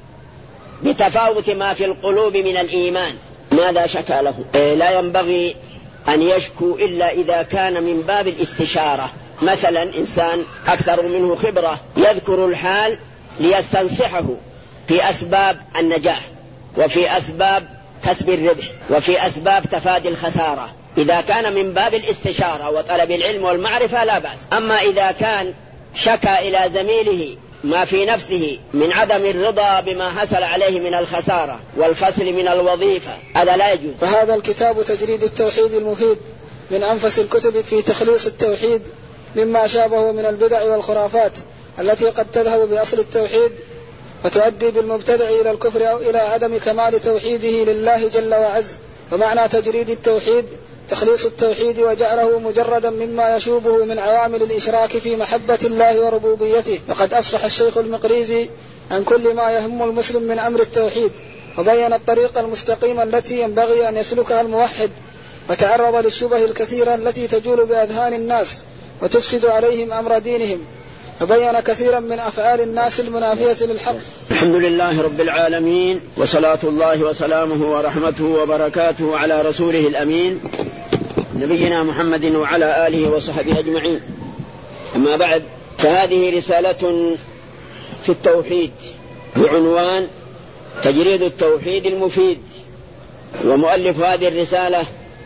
بتفاوت ما في القلوب من الإيمان. ماذا شكى له؟ لا ينبغي أن يشكو إلا إذا كان من باب الاستشارة. مثلا إنسان أكثر منه خبرة يذكر الحال ليستنصحه في أسباب النجاح، وفي أسباب كسب الربح، وفي أسباب تفادي الخسارة. إذا كان من باب الاستشارة وطلب العلم والمعرفة لا بأس. أما إذا كان شكى إلى زميله ما في نفسه من عدم الرضا بما حصل عليه من الخسارة والفصل من الوظيفة، هذا لا يجوز. فهذا الكتاب تجريد التوحيد المفيد من أنفس الكتب في تخليص التوحيد مما شابه من البدع والخرافات التي قد تذهب بأصل التوحيد وتؤدي بالمبتدع إلى الكفر أو إلى عدم كمال توحيده لله جل وعز. ومعنى تجريد التوحيد تخليص التوحيد وجعله مجردا مما يشوبه من عوامل الإشراك في محبة الله وربوبيته. وقد أفصح الشيخ المقريزي عن كل ما يهم المسلم من أمر التوحيد، وبين الطريق المستقيم التي ينبغي أن يسلكها الموحد، وتعرض للشبه الكثيرة التي تجول بأذهان الناس وتفسد عليهم أمر دينهم، وبين كثيرا من أفعال الناس المنافية للحق. الحمد لله رب العالمين، وصلاة الله وسلامه ورحمته وبركاته على رسوله الأمين نبينا محمد وعلى آله وصحبه أجمعين. أما بعد، فهذه رسالة في التوحيد بعنوان تجريد التوحيد المفيد. ومؤلف هذه الرسالة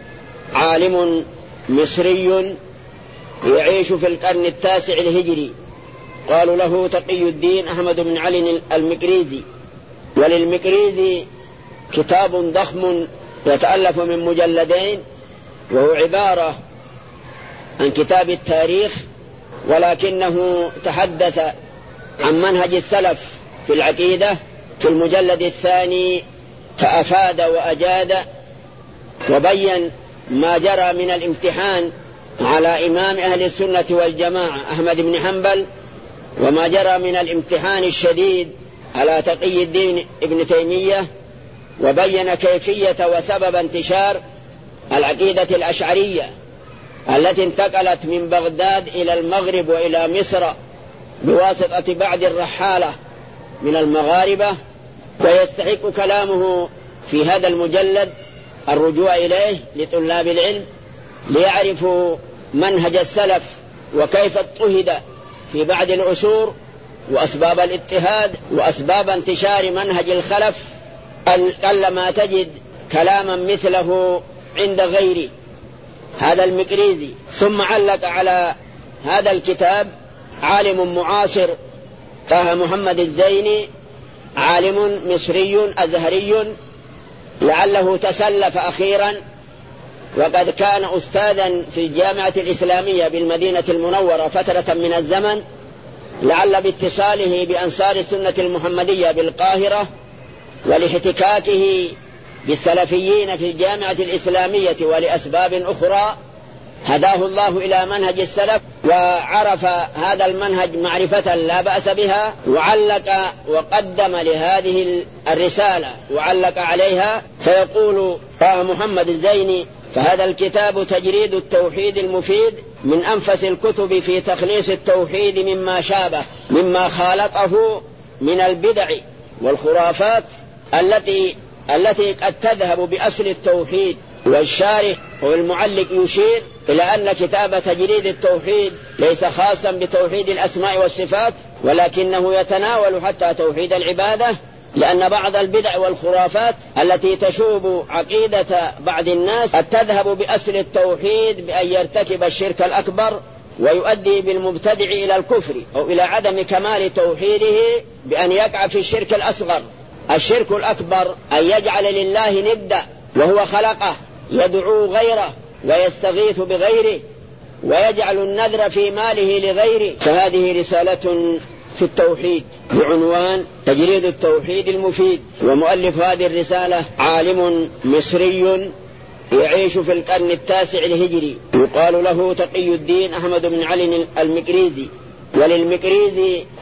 عالم مصري يعيش في القرن 9 الهجري، قالوا له تقي الدين أحمد بن علي المقريزي. وللمقريزي كتاب ضخم يتألف من مجلدين، وهو عبارة عن كتاب التاريخ، ولكنه تحدث عن منهج السلف في العقيدة في المجلد الثاني، فأفاد وأجاد وبين ما جرى من الامتحان على إمام أهل السنة والجماعة أحمد بن حنبل، وما جرى من الامتحان الشديد على تقي الدين ابن تيمية، وبين كيفية وسبب انتشار العقيدة الأشعرية التي انتقلت من بغداد إلى المغرب وإلى مصر بواسطة بعض الرحالة من المغاربة. ويستحق كلامه في هذا المجلد الرجوع إليه لطلاب العلم ليعرفوا منهج السلف وكيف اضطهد في بعض العصور، وأسباب الاضطهاد، وأسباب انتشار منهج الخلف. قلما تجد كلاما مثله عند غيره هذا المقريزي. ثم علق على هذا الكتاب عالم معاصر طه محمد الزيني، عالم مصري أزهري لعله تسلف أخيرا، وقد كان أستاذا في الجامعة الإسلامية بالمدينة المنورة فترة من الزمن، لعل باتصاله بأنصار السنة المحمدية بالقاهرة ولاحتكاكه بالسلفيين في الجامعة الإسلامية ولأسباب أخرى هداه الله إلى منهج السلف، وعرف هذا المنهج معرفة لا بأس بها، وعلق وقدم لهذه الرسالة وعلق عليها. فيقول طه محمد الزيني: فهذا الكتاب تجريد التوحيد المفيد من أنفس الكتب في تخليص التوحيد مما شابه، مما خالطه من البدع والخرافات التي قد تذهب بأصل التوحيد. والشارح والمعلق يشير إلى أن كتاب تجريد التوحيد ليس خاصا بتوحيد الأسماء والصفات، ولكنه يتناول حتى توحيد العبادة، لأن بعض البدع والخرافات التي تشوب عقيدة بعض الناس قد تذهب بأصل التوحيد بأن يرتكب الشرك الأكبر، ويؤدي بالمبتدع إلى الكفر أو إلى عدم كمال توحيده بأن يقع في الشرك الأصغر. الشرك الأكبر أن يجعل لله ندا وهو خلقه، يدعو غيره ويستغيث بغيره ويجعل النذر في ماله لغيره. فهذه رسالة في التوحيد بعنوان تجريد التوحيد المفيد. ومؤلف هذه الرسالة عالم مصري يعيش في القرن 9 الهجري، يقال له تقي الدين أحمد بن علي المقريزي. وللمقريزي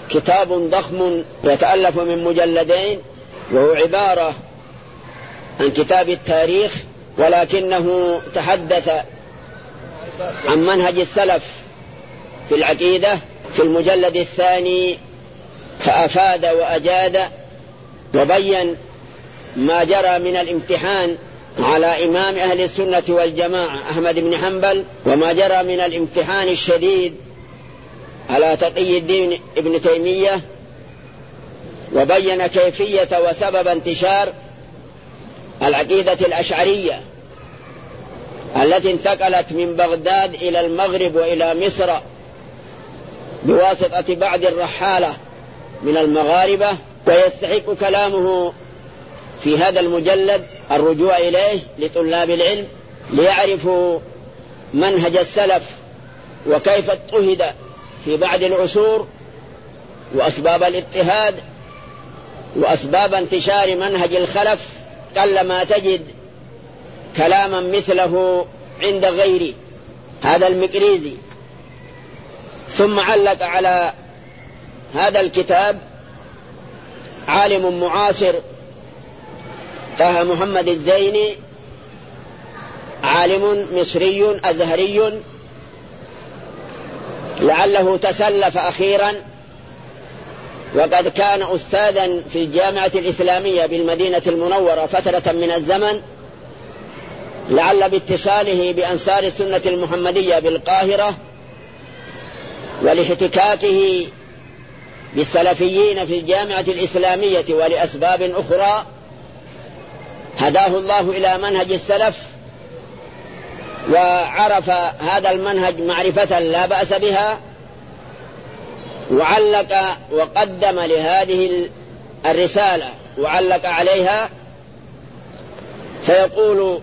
كتاب ضخم يتألف من مجلدين، وهو عبارة عن كتاب التاريخ، ولكنه تحدث عن منهج السلف في العقيدة في المجلد الثاني، فأفاد وأجاد وبين ما جرى من الامتحان على إمام أهل السنة والجماعة أحمد بن حنبل، وما جرى من الامتحان الشديد على تقي الدين ابن تيمية، وبين كيفية وسبب انتشار العقيدة الأشعرية التي انتقلت من بغداد إلى المغرب وإلى مصر بواسطة بعض الرحالة من المغاربة. ويستحق كلامه في هذا المجلد الرجوع إليه لطلاب العلم ليعرفوا منهج السلف وكيف اضطهد في بعض العصور، وأسباب الاضطهاد، وأسباب انتشار منهج الخلف. قلما تجد كلاما مثله عند غيره هذا المقريزي. ثم علق على هذا الكتاب عالم معاصر طه محمد الزيني، عالم مصري أزهري لعله تسلف أخيرا، وقد كان أستاذا في الجامعة الإسلامية بالمدينة المنورة فترة من الزمن، لعل باتصاله بأنصار السنة المحمدية بالقاهرة ولاحتكاكه بالسلفيين في الجامعة الإسلامية ولأسباب أخرى هداه الله إلى منهج السلف، وعرف هذا المنهج معرفة لا بأس بها، وعلق وقدم لهذه الرسالة وعلق عليها. فيقول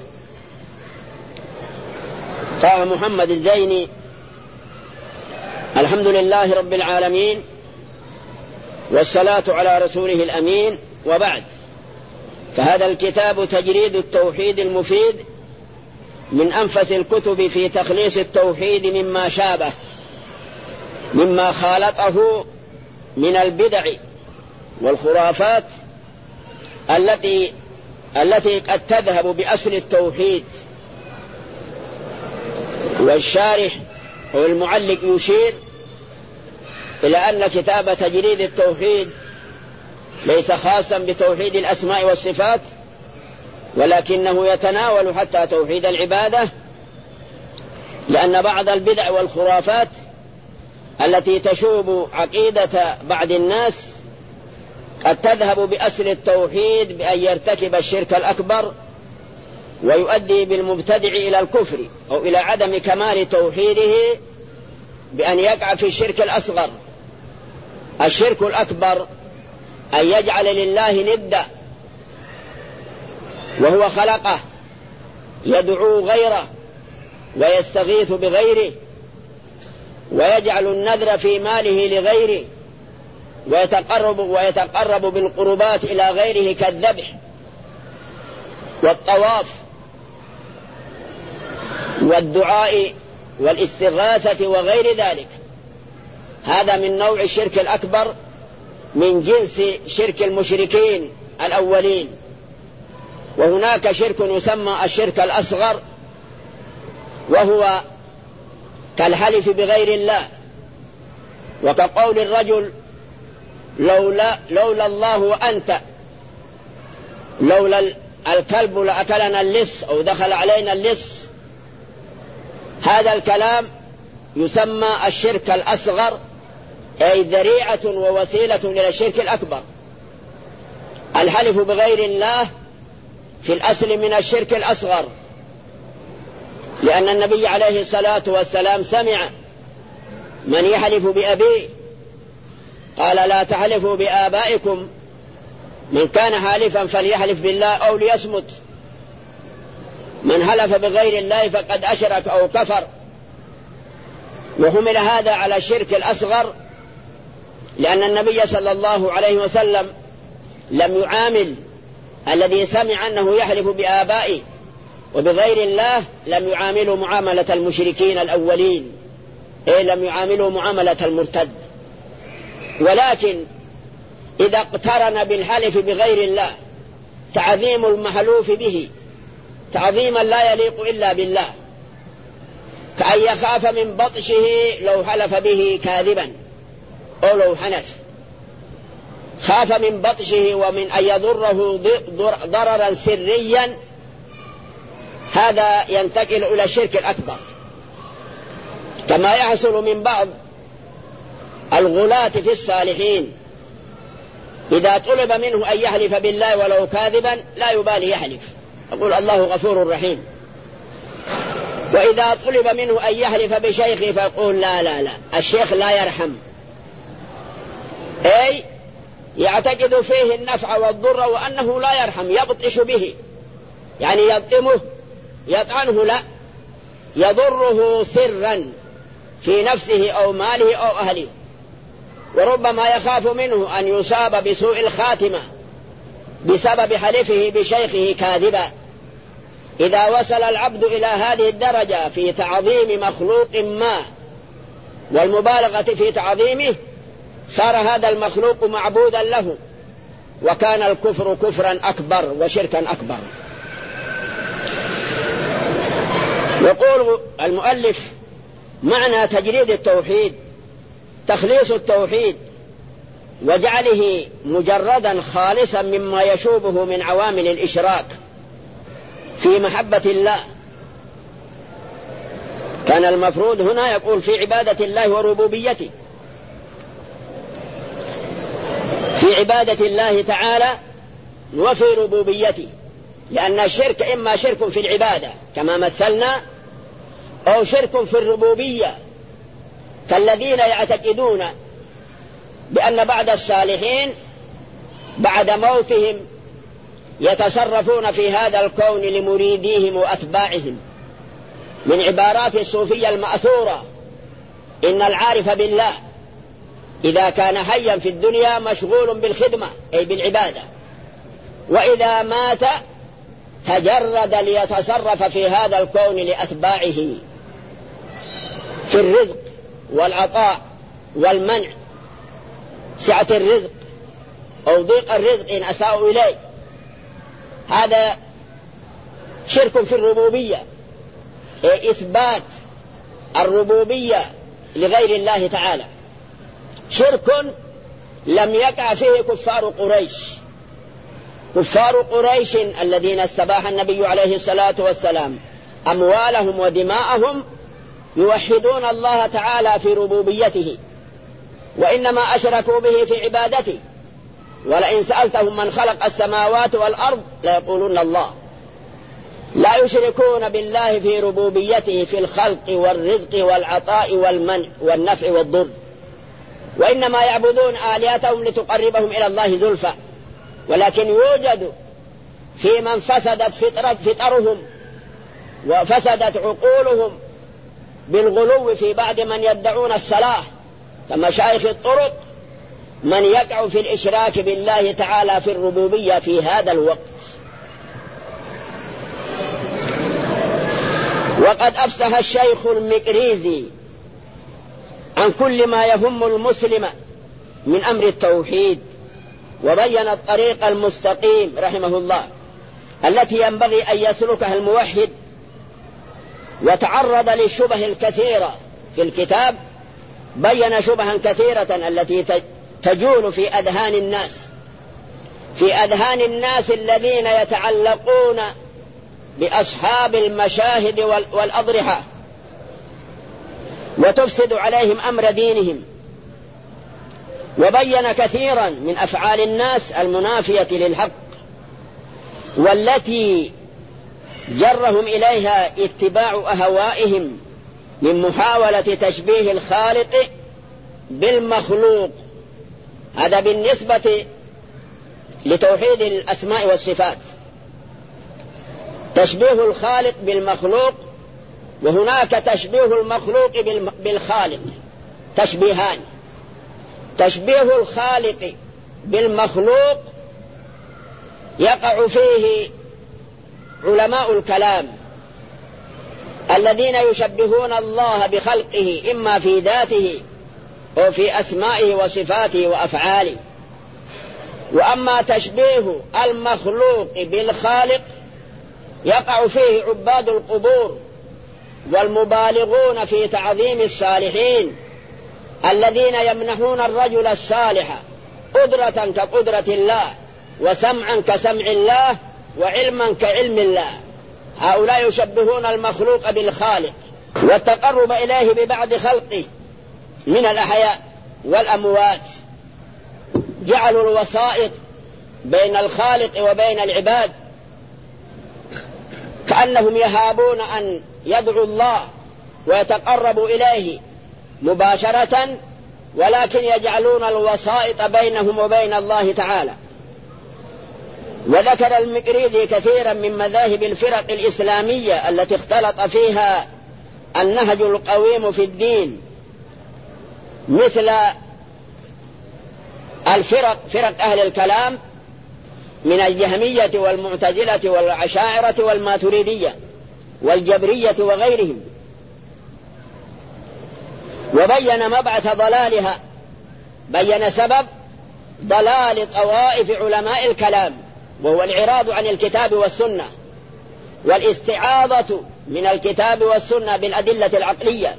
طه محمد الزيني: الحمد لله رب العالمين، والصلاة على رسوله الأمين، وبعد. فهذا الكتاب تجريد التوحيد المفيد من أنفس الكتب في تخليص التوحيد مما شابه، مما خالطه من البدع والخرافات التي قد تذهب بأصل التوحيد. والشارح أو المعلق يشير إلى أن كتاب تجريد التوحيد ليس خاصا بتوحيد الأسماء والصفات، ولكنه يتناول حتى توحيد العبادة، لأن بعض البدع والخرافات التي تشوب عقيدة بعض الناس قد تذهب بأصل التوحيد بأن يرتكب الشرك الأكبر، ويؤدي بالمبتدع إلى الكفر أو إلى عدم كمال توحيده بأن يقع في الشرك الأصغر. الشرك الأكبر أن يجعل لله ندا وهو خلقه، يدعو غيره ويستغيث بغيره، ويجعل النذر في ماله لغيره، ويتقرب بالقربات إلى غيره كالذبح والطواف والدعاء والاستغاثة وغير ذلك. هذا من نوع الشرك الأكبر من جنس شرك المشركين الأولين. وهناك شرك يسمى الشرك الأصغر، وهو كالحلف بغير الله، وكقول الرجل: لولا الله وأنت، لولا الكلب لأكلنا اللص أو دخل علينا اللص. هذا الكلام يسمى الشرك الأصغر، أي ذريعة ووسيلة إلى الشرك الأكبر. الحلف بغير الله في الأصل من الشرك الأصغر، لأن النبي عليه الصلاة والسلام سمع من يحلف بأبيه قال: لا تحلفوا بآبائكم، من كان حالفا فليحلف بالله أو ليصمت، من حلف بغير الله فقد أشرك أو كفر. وحمل هذا على الشرك الأصغر، لأن النبي صلى الله عليه وسلم لم يعامل الذي سمع أنه يحلف بآبائه وبغير الله، لم يعاملوا معاملة المشركين الأولين، لم يعاملوا معاملة المرتد. ولكن إذا اقترن بالحلف بغير الله تعظيم المحلوف به تعظيما لا يليق إلا بالله، كأن يخاف من بطشه لو حلف به كاذبا أو لو حنث، خاف من بطشه ومن أن يضره ضررا سريا، هذا ينتقل إلى الشرك الأكبر، كما يحصل من بعض الغلاة في الصالحين إذا طلب منه أن يحلف بالله ولو كاذبا لا يبالي يحلف، يقول الله غفور رحيم. وإذا طلب منه أن يحلف بشيخه فيقول لا لا لا الشيخ لا يرحم، أي يعتقد فيه النفع والضر وأنه لا يرحم، يبطش به، يعني يلطمه يطعنه، لا يضره سرا في نفسه أو ماله أو أهله، وربما يخاف منه أن يصاب بسوء الخاتمة بسبب حلفه بشيخه كاذبا. إذا وصل العبد إلى هذه الدرجة في تعظيم مخلوق ما والمبالغة في تعظيمه صار هذا المخلوق معبودا له، وكان الكفر كفرا أكبر وشركا أكبر. يقول المؤلف معنى تجريد التوحيد تخليص التوحيد وجعله مجردا خالصا مما يشوبه من عوامل الإشراك في محبة الله. كان المفروض هنا يقول في عبادة الله وربوبيته، في عبادة الله تعالى وفي ربوبيته، لأن الشرك إما شرك في العبادة كما مثلنا أو شرك في الربوبية، كالذين يعتقدون بأن بعد الصالحين بعد موتهم يتصرفون في هذا الكون لمريديهم وأتباعهم، من عبارات الصوفية المأثورة إن العارف بالله إذا كان حيا في الدنيا مشغول بالخدمة أي بالعبادة، وإذا مات تجرد ليتصرف في هذا الكون لأتباعه في الرزق والعطاء والمنع، سعة الرزق أو ضيق الرزق إن أساءوا إليه، هذا شرك في الربوبية، إثبات الربوبية لغير الله تعالى، شرك لم يقع فيه كفار قريش. كفار قريش الذين استباح النبي عليه الصلاة والسلام أموالهم ودماءهم يوحدون الله تعالى في ربوبيته، وإنما أشركوا به في عبادته، ولئن سألتهم من خلق السماوات والأرض ليقولون الله. لا يشركون بالله في ربوبيته في الخلق والرزق والعطاء والمنع والنفع والضر، وإنما يعبدون آلهتهم لتقربهم إلى الله زلفى. ولكن يوجد في من فسدت فطرهم وفسدت عقولهم بالغلو في بعض من يدعون الصلاح كمشايخ الطرق من يقع في الإشراك بالله تعالى في الربوبية في هذا الوقت. وقد أفسح الشيخ المكريزي عن كل ما يهم المسلم من أمر التوحيد، وبين الطريق المستقيم رحمه الله التي ينبغي أن يسلكها الموحد، وتعرض للشبه الكثيرة في الكتاب، بين شبها كثيرة التي تجول في أذهان الناس الذين يتعلقون بأصحاب المشاهد والأضرحة وتفسد عليهم أمر دينهم، وبين كثيرا من أفعال الناس المنافية للحق والتي جرهم إليها اتباع أهوائهم من محاولة تشبيه الخالق بالمخلوق. هذا بالنسبة لتوحيد الأسماء والصفات، تشبيه الخالق بالمخلوق، وهناك تشبيه المخلوق بالخالق، تشبيهان. تشبيه الخالق بالمخلوق يقع فيه علماء الكلام الذين يشبهون الله بخلقه إما في ذاته وفي أسمائه وصفاته وأفعاله. وأما تشبيه المخلوق بالخالق يقع فيه عباد القبور والمبالغون في تعظيم الصالحين الذين يمنحون الرجل الصالح قدرة كقدرة الله وسمعا كسمع الله وعلما كعلم الله. هؤلاء يشبهون المخلوق بالخالق، والتقرب إليه ببعض خلقه من الأحياء والأموات جعلوا الوسائط بين الخالق وبين العباد، كأنهم يهابون أن يدعوا الله ويتقربوا إليه مباشرة، ولكن يجعلون الوسائط بينهم وبين الله تعالى. وذكر المقريزي كثيرا من مذاهب الفرق الإسلامية التي اختلط فيها النهج القويم في الدين، مثل فرق أهل الكلام من الجهمية والمعتزلة والأشاعرة والماتريدية والجبرية وغيرهم، وبين مبعث ضلالها، بين سبب ضلال طوائف علماء الكلام، وهو الإعراض عن الكتاب والسنة والاستعاضة من الكتاب والسنة بالأدلة العقلية،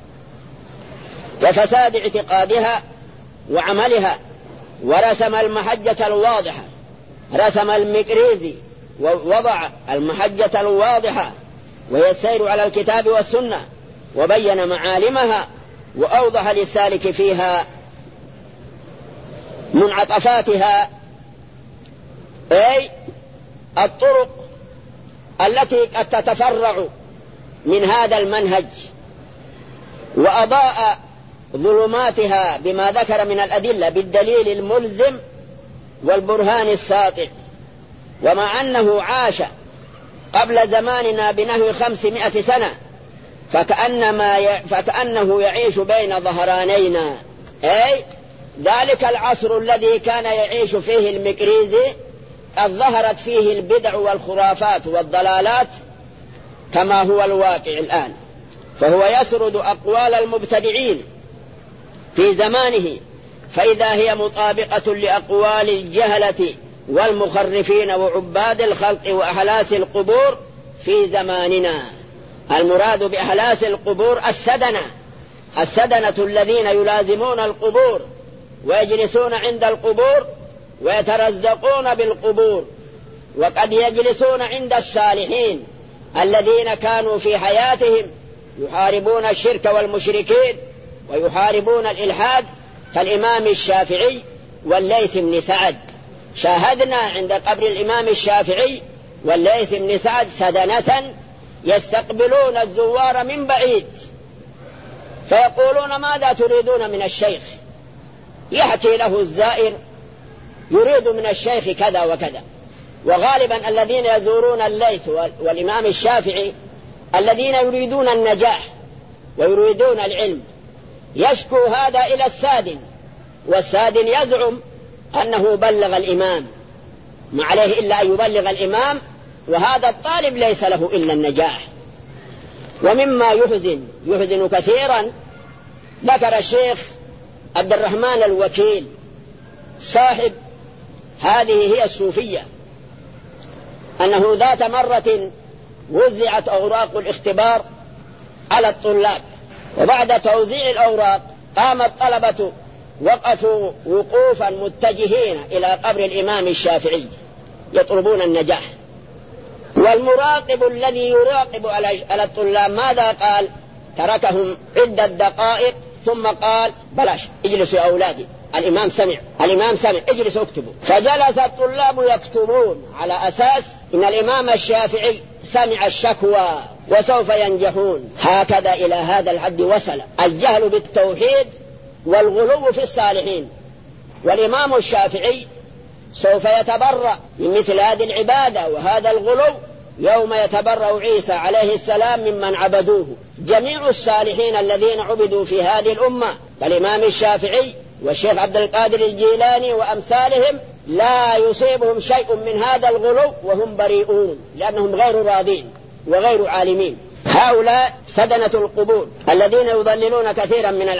وفساد اعتقادها وعملها. ورسم المحجة الواضحة، رسم المقريزي ووضع المحجة الواضحة وهي السير على الكتاب والسنة، وبين معالمها وأوضح للسالك فيها منعطفاتها، أي الطرق التي قد تتفرع من هذا المنهج، وأضاء ظلماتها بما ذكر من الأدلة بالدليل الملزم والبرهان الساطع. ومع أنه عاش قبل زماننا بنحو 500 سنة فكأنه يعيش بين ظهرانينا، أي ذلك العصر الذي كان يعيش فيه المقريزي قد ظهرت فيه البدع والخرافات والضلالات كما هو الواقع الآن، فهو يسرد أقوال المبتدعين في زمانه، فإذا هي مطابقة لأقوال الجهلة والمخرفين وعباد الخلق وأحلاس القبور في زماننا. المراد بأحلاس القبور السدنة الذين يلازمون القبور ويجلسون عند القبور ويترزقون بالقبور، وقد يجلسون عند الصالحين الذين كانوا في حياتهم يحاربون الشرك والمشركين ويحاربون الإلحاد، كالإمام الشافعي والليث بن سعد. شاهدنا عند قبر الإمام الشافعي والليث بن سعد سدنة يستقبلون الزوار من بعيد فيقولون ماذا تريدون من الشيخ؟ يحكي له الزائر يريد من الشيخ كذا وكذا. وغالبا الذين يزورون الليث والإمام الشافعي الذين يريدون النجاح ويريدون العلم، يشكو هذا إلى السادن، والسادن يزعم أنه بلغ الإمام، ما عليه إلا أن يبلغ الإمام، وهذا الطالب ليس له إلا النجاح. ومما يحزن كثيرا ذكر الشيخ عبد الرحمن الوكيل صاحب هذه هي الصوفية أنه ذات مرة وزعت أوراق الاختبار على الطلاب، وبعد توزيع الأوراق قام الطلبة وقفوا وقوفا متجهين إلى قبر الإمام الشافعي يطلبون النجاح. والمراقب الذي يراقب على الطلاب ماذا قال؟ تركهم عدة دقائق ثم قال بلاش اجلسوا يا أولادي، الإمام سمع اجلسوا اكتبوا. فجلس الطلاب يكتبون على أساس إن الإمام الشافعي سمع الشكوى وسوف ينجحون. هكذا إلى هذا الحد وصل الجهل بالتوحيد والغلو في الصالحين. والإمام الشافعي سوف يتبرأ من مثل هذه العبادة وهذا الغلو يوم يتبرأ عيسى عليه السلام ممن عبدوه. جميع الصالحين الذين عبدوا في هذه الأمة كالإمام الشافعي والشيخ عبد القادر الجيلاني وأمثالهم لا يصيبهم شيء من هذا الغلو وهم بريئون، لأنهم غير راضين وغير عالمين. هؤلاء سدنة القبور الذين يضللون كثيرا من العوام.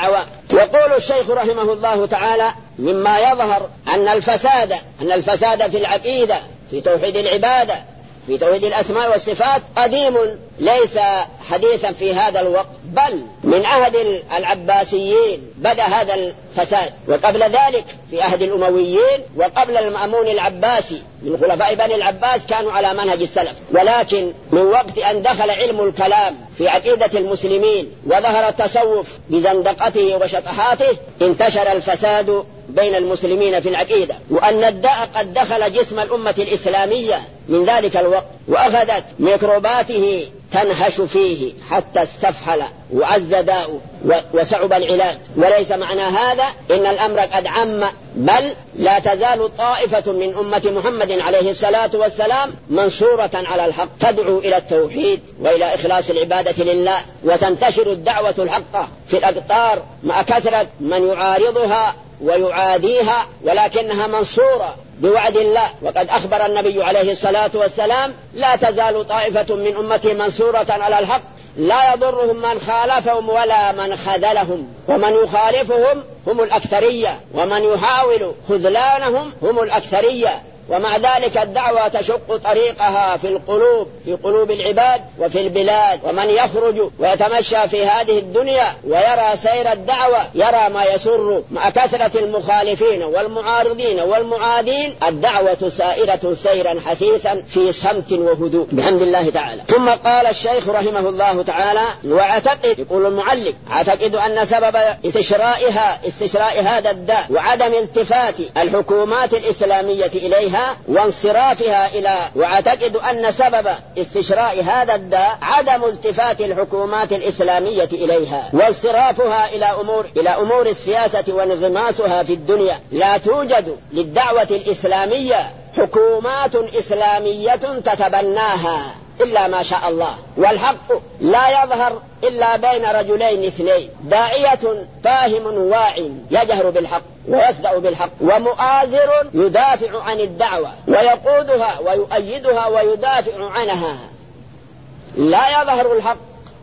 يقول الشيخ رحمه الله تعالى: مما يظهر أن الفساد في العقيدة، في توحيد العبادة، في توحيد الأسماء والصفات قديم ليس حديثا في هذا الوقت، بل من عهد العباسيين بدأ هذا الفساد، وقبل ذلك في عهد الأمويين، وقبل المأمون العباسي من خلفاء بني العباس كانوا على منهج السلف. ولكن من وقت أن دخل علم الكلام في عقيدة المسلمين وظهر التصوف بزندقته وشطحاته انتشر الفساد بين المسلمين في العقيدة، وأن الداء قد دخل جسم الأمة الإسلامية من ذلك الوقت، وأخذت ميكروباته تنهش فيه حتى استفحل وعز داء وصعب العلاج. وليس معنى هذا إن الأمر قد عم، بل لا تزال طائفة من أمة محمد عليه الصلاة والسلام منصورة على الحق، تدعو إلى التوحيد وإلى إخلاص العبادة لله، وتنتشر الدعوة الحقة في الأقطار مع كثرة من يعارضها ويعاديها، ولكنها منصورة بوعد الله. وقد أخبر النبي عليه الصلاة والسلام: لا تزال طائفة من أمتي منصورة على الحق لا يضرهم من خالفهم ولا من خذلهم، ومن يخالفهم هم الأكثرية، ومن يحاول خذلانهم هم الأكثرية. ومع ذلك الدعوة تشق طريقها في قلوب العباد وفي البلاد، ومن يخرج ويتمشى في هذه الدنيا ويرى سير الدعوة يرى ما يسر. مع كثرة المخالفين والمعارضين والمعادين الدعوة سائرة سيرا حثيثا في صمت وهدوء بحمد الله تعالى. ثم قال الشيخ رحمه الله تعالى: واعتقد، يقول المعلق: اعتقد أن سبب استشراء هذا الداء وعدم التفات الحكومات الإسلامية إليها واعتقد أن سبب استشراء هذا الداء عدم التفات الحكومات الإسلامية إليها وانصرافها إلى أمور السياسة وانغماسها في الدنيا. لا توجد للدعوة الإسلامية حكومات إسلامية تتبناها إلا ما شاء الله، والحق لا يظهر إلا بين رجلين اثنين: داعية فاهم واع يجهر بالحق ويصدأ بالحق، ومؤازر يدافع عن الدعوة ويقودها ويؤيدها ويدافع عنها. لا يظهر الحق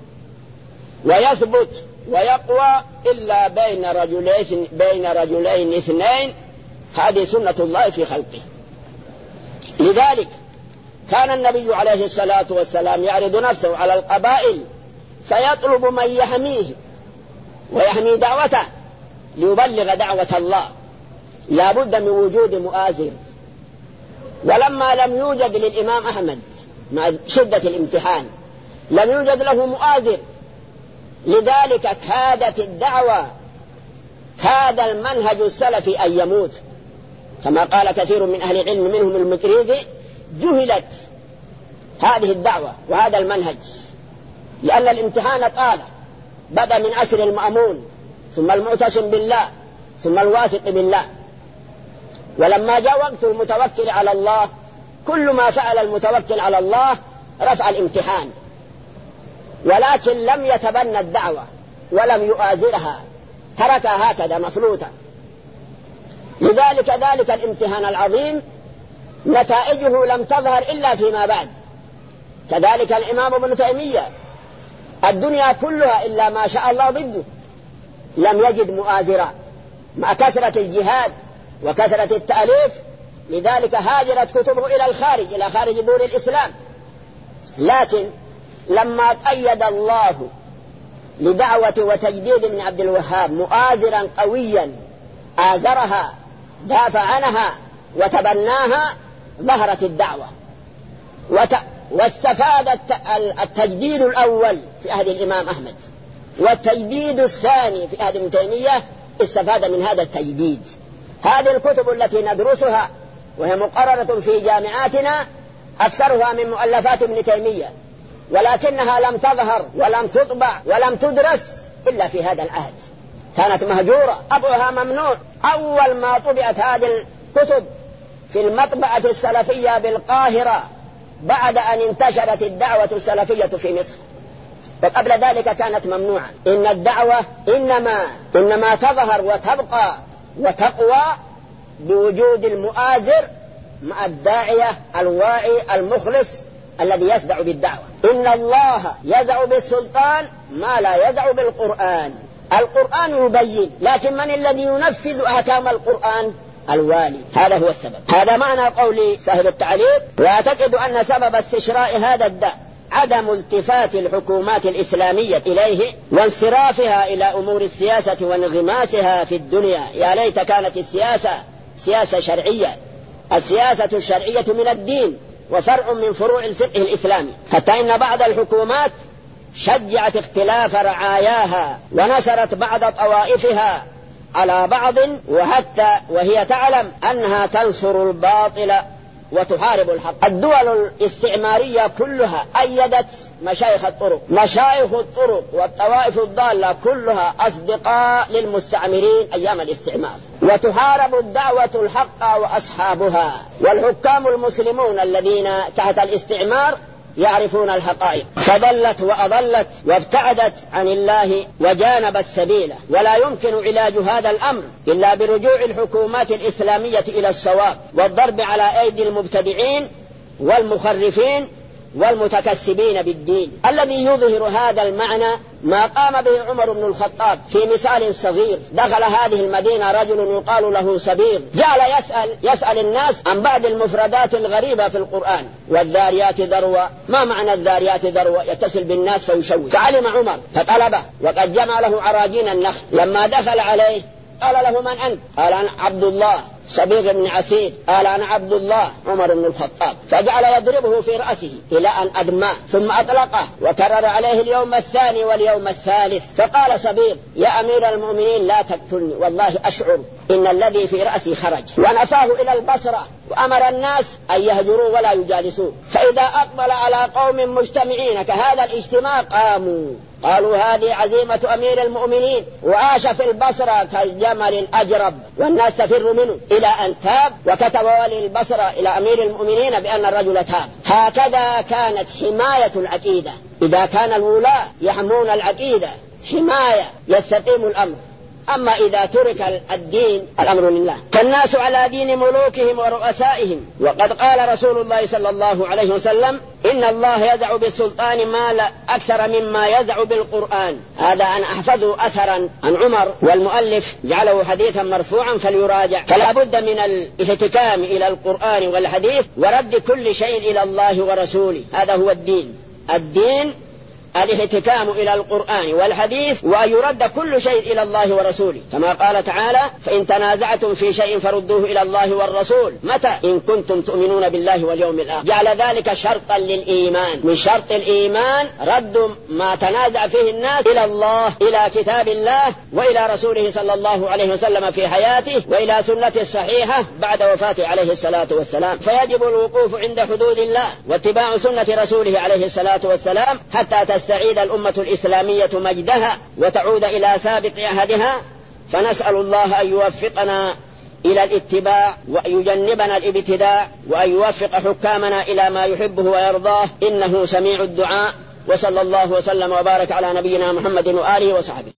ويثبت ويقوى إلا بين رجلين اثنين. هذه سنة الله في خلقه. لذلك كان النبي عليه الصلاة والسلام يعرض نفسه على القبائل فيطلب من يحميه ويحمي دعوته ليبلغ دعوة الله. لا بد من وجود مؤازر. ولما لم يوجد للإمام أحمد مع شدة الامتحان لم يوجد له مؤازر، لذلك كادت الدعوة، كاد المنهج السلفي أن يموت، كما قال كثير من أهل العلم منهم المقريزي: جهلت هذه الدعوة وهذا المنهج، لأن الامتحان طال، بدأ من عصر المأمون ثم المعتصم بالله ثم الواثق بالله. ولما جاء وقت المتوكل على الله كل ما فعل المتوكل على الله رفع الامتحان، ولكن لم يتبنى الدعوة ولم يؤازرها، تركها هكذا مفلوتة. لذلك ذلك الامتحان العظيم نتائجه لم تظهر إلا فيما بعد. كذلك الإمام ابن تيمية الدنيا كلها إلا ما شاء الله ضده، لم يجد مؤازرا مع كثرة الجهاد وكثرة التأليف، لذلك هاجرت كتبه إلى خارج دور الإسلام. لكن لما قيد الله لدعوة وتجديد ابن عبد الوهاب مؤازرا قويا آزرها دافع عنها وتبناها ظهرت الدعوة. واستفاد التجديد الأول في عهد الإمام أحمد، والتجديد الثاني في عهد ابن تيمية استفاد من هذا التجديد. هذه الكتب التي ندرسها وهي مقررة في جامعاتنا أكثرها من مؤلفات ابن تيمية، ولكنها لم تظهر ولم تطبع ولم تدرس إلا في هذا العهد، كانت مهجورة، طبعها ممنوع. أول ما طبعت هذه الكتب في المطبعة السلفية بالقاهرة بعد أن انتشرت الدعوة السلفية في مصر، وقبل ذلك كانت ممنوعة. إن الدعوة إنما تظهر وتبقى وتقوى بوجود المؤازر مع الداعية الواعي المخلص الذي يصدع بالدعوة. إن الله يدع بالسلطان ما لا يدع بالقرآن، القرآن يبين، لكن من الذي ينفذ أحكام القرآن؟ الوالي. هذا هو السبب. هذا معنى قول صاحب التعليق: وأعتقد أن سبب استشراء هذا الداء عدم التفات الحكومات الإسلامية إليه وانصرافها إلى أمور السياسة وانغماسها في الدنيا. يا ليت كانت السياسة سياسة شرعية. السياسة الشرعية من الدين وفرع من فروع الفقه الإسلامي، حتى إن بعض الحكومات شجعت اختلاف رعاياها ونشرت بعض طوائفها على بعض، وحتى وهي تعلم أنها تنصر الباطل وتحارب الحق. الدول الاستعمارية كلها أيدت مشايخ الطرق والطوائف الضالة كلها أصدقاء للمستعمرين أيام الاستعمار، وتحارب الدعوة الحق وأصحابها. والحكام المسلمون الذين تحت الاستعمار يعرفون الحقائق، فضلت وأضلت وابتعدت عن الله وجانبت سبيله. ولا يمكن علاج هذا الأمر إلا برجوع الحكومات الإسلامية إلى الصواب والضرب على أيدي المبتدعين والمخرفين والمتكسبين بالدين. الذي يظهر هذا المعنى ما قام به عمر بن الخطاب في مثال صغير. دخل هذه المدينة رجل يقال له صبيغ، جعل يسأل الناس عن بعض المفردات الغريبة في القرآن. والذاريات ذروة، ما معنى الذاريات ذروة؟ يتصل بالناس فيشوش. فعلم عمر فطلبه، وقد جمع له عراجين النخل. لما دخل عليه قال له: من أنت؟ قال: أنا عبد الله. صبيغ بن عسير قال: أنا عبد الله عمر بن الخطاب. فجعل يضربه في رأسه إلى أن أدمى، ثم أطلقه وكرر عليه اليوم الثاني واليوم الثالث. فقال صبيغ: يا أمير المؤمنين لا تقتلني، والله أشعر إن الذي في رأسي خرج. ونفاه إلى البصرة وأمر الناس أن يهجروا ولا يجالسوا. فإذا أقبل على قوم مجتمعين كهذا الاجتماع قاموا، قالوا: هذه عزيمة أمير المؤمنين. وعاش في البصرة كالجمل الأجرب والناس تفر منه، إلى أن تاب وكتب والي البصرة إلى أمير المؤمنين بأن الرجل تاب. هكذا كانت حماية العقيدة. إذا كان الولاة يحمون العقيدة حماية يستقيم الأمر. أما إذا ترك الدين الأمر لله. فالناس على دين ملوكهم ورؤسائهم. وقد قال رسول الله صلى الله عليه وسلم: إن الله يدع بالسلطان ما لا أكثر مما يدع بالقرآن. هذا أنا أحفظه أثرا عن عمر، والمؤلف جعله حديثا مرفوعا فليراجع. فلا بد من الاحتكام إلى القرآن والحديث ورد كل شيء إلى الله ورسوله. هذا هو الدين. الدين الاحتكام إلى القرآن والحديث، وأن يرد كل شيء إلى الله ورسوله، كما قال تعالى: فإن تنازعتم في شيء فردوه إلى الله والرسول. متى؟ إن كنتم تؤمنون بالله واليوم الآخر. جعل ذلك شرطا للإيمان. من شرط الإيمان رد ما تنازع فيه الناس إلى الله، إلى كتاب الله وإلى رسوله صلى الله عليه وسلم في حياته، وإلى سنته الصحيحة بعد وفاته عليه الصلاة والسلام. فيجب الوقوف عند حدود الله واتباع سنة رسوله عليه الصلاة والسلام حتى تستعيد الأمة الإسلامية مجدها وتعود إلى سابق عهدها. فنسأل الله أن يوفقنا إلى الاتباع وأن يجنبنا الابتداع، وأن يوفق حكامنا إلى ما يحبه ويرضاه، إنه سميع الدعاء. وصلى الله وسلم وبارك على نبينا محمد وآله وصحبه.